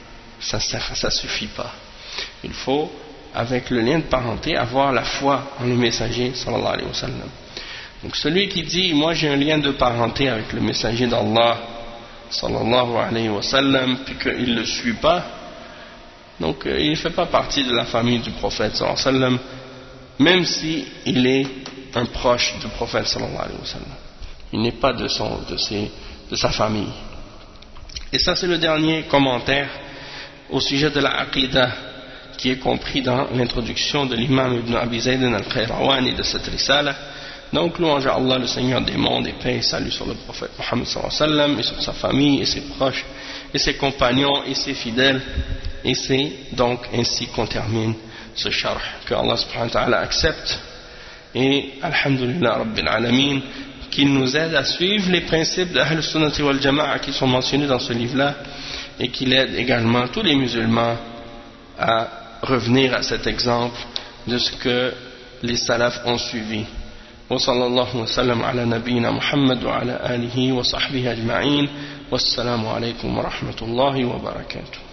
ça ne suffit pas. Il faut, avec le lien de parenté, avoir la foi en le messager sallallahu alayhi wa sallam. Donc celui qui dit moi j'ai un lien de parenté avec le messager d'Allah sallallahu alayhi wa sallam, puis qu'il ne le suit pas, donc euh, il ne fait pas partie de la famille du prophète sallallahu alayhi wa sallam, même si il est un proche du prophète sallallahu alayhi wa sallam. Il n'est pas de, son, de, ses, de sa famille. Et ça c'est le dernier commentaire au sujet de la aqidah qui est compris dans l'introduction de l'imam Ibn Abi Zayd al-Qayrawani de cette risala. Donc louange à Allah le Seigneur des mondes, et paix et salut sur le prophète Muhammad sallallahu alayhi wa sallam et sur sa famille et ses proches et ses compagnons et ses fidèles. Et c'est donc ainsi qu'on termine ce sharh, que Allah subhanahu wa ta'ala accepte, et alhamdulillah rabbil alamin, qu'il nous aide à suivre les principes de Ahl Sunnati wal Jama'a qui sont mentionnés dans ce livre-là, et qu'il aide également tous les musulmans à revenir à cet exemple de ce que les salafs ont suivi. Wa sallallahu wa sallam ala nabiyyina Muhammad wa ala alihi wa sahbihi ajma'in. Wassalamu alaykum wa rahmatullahi wa barakatuh.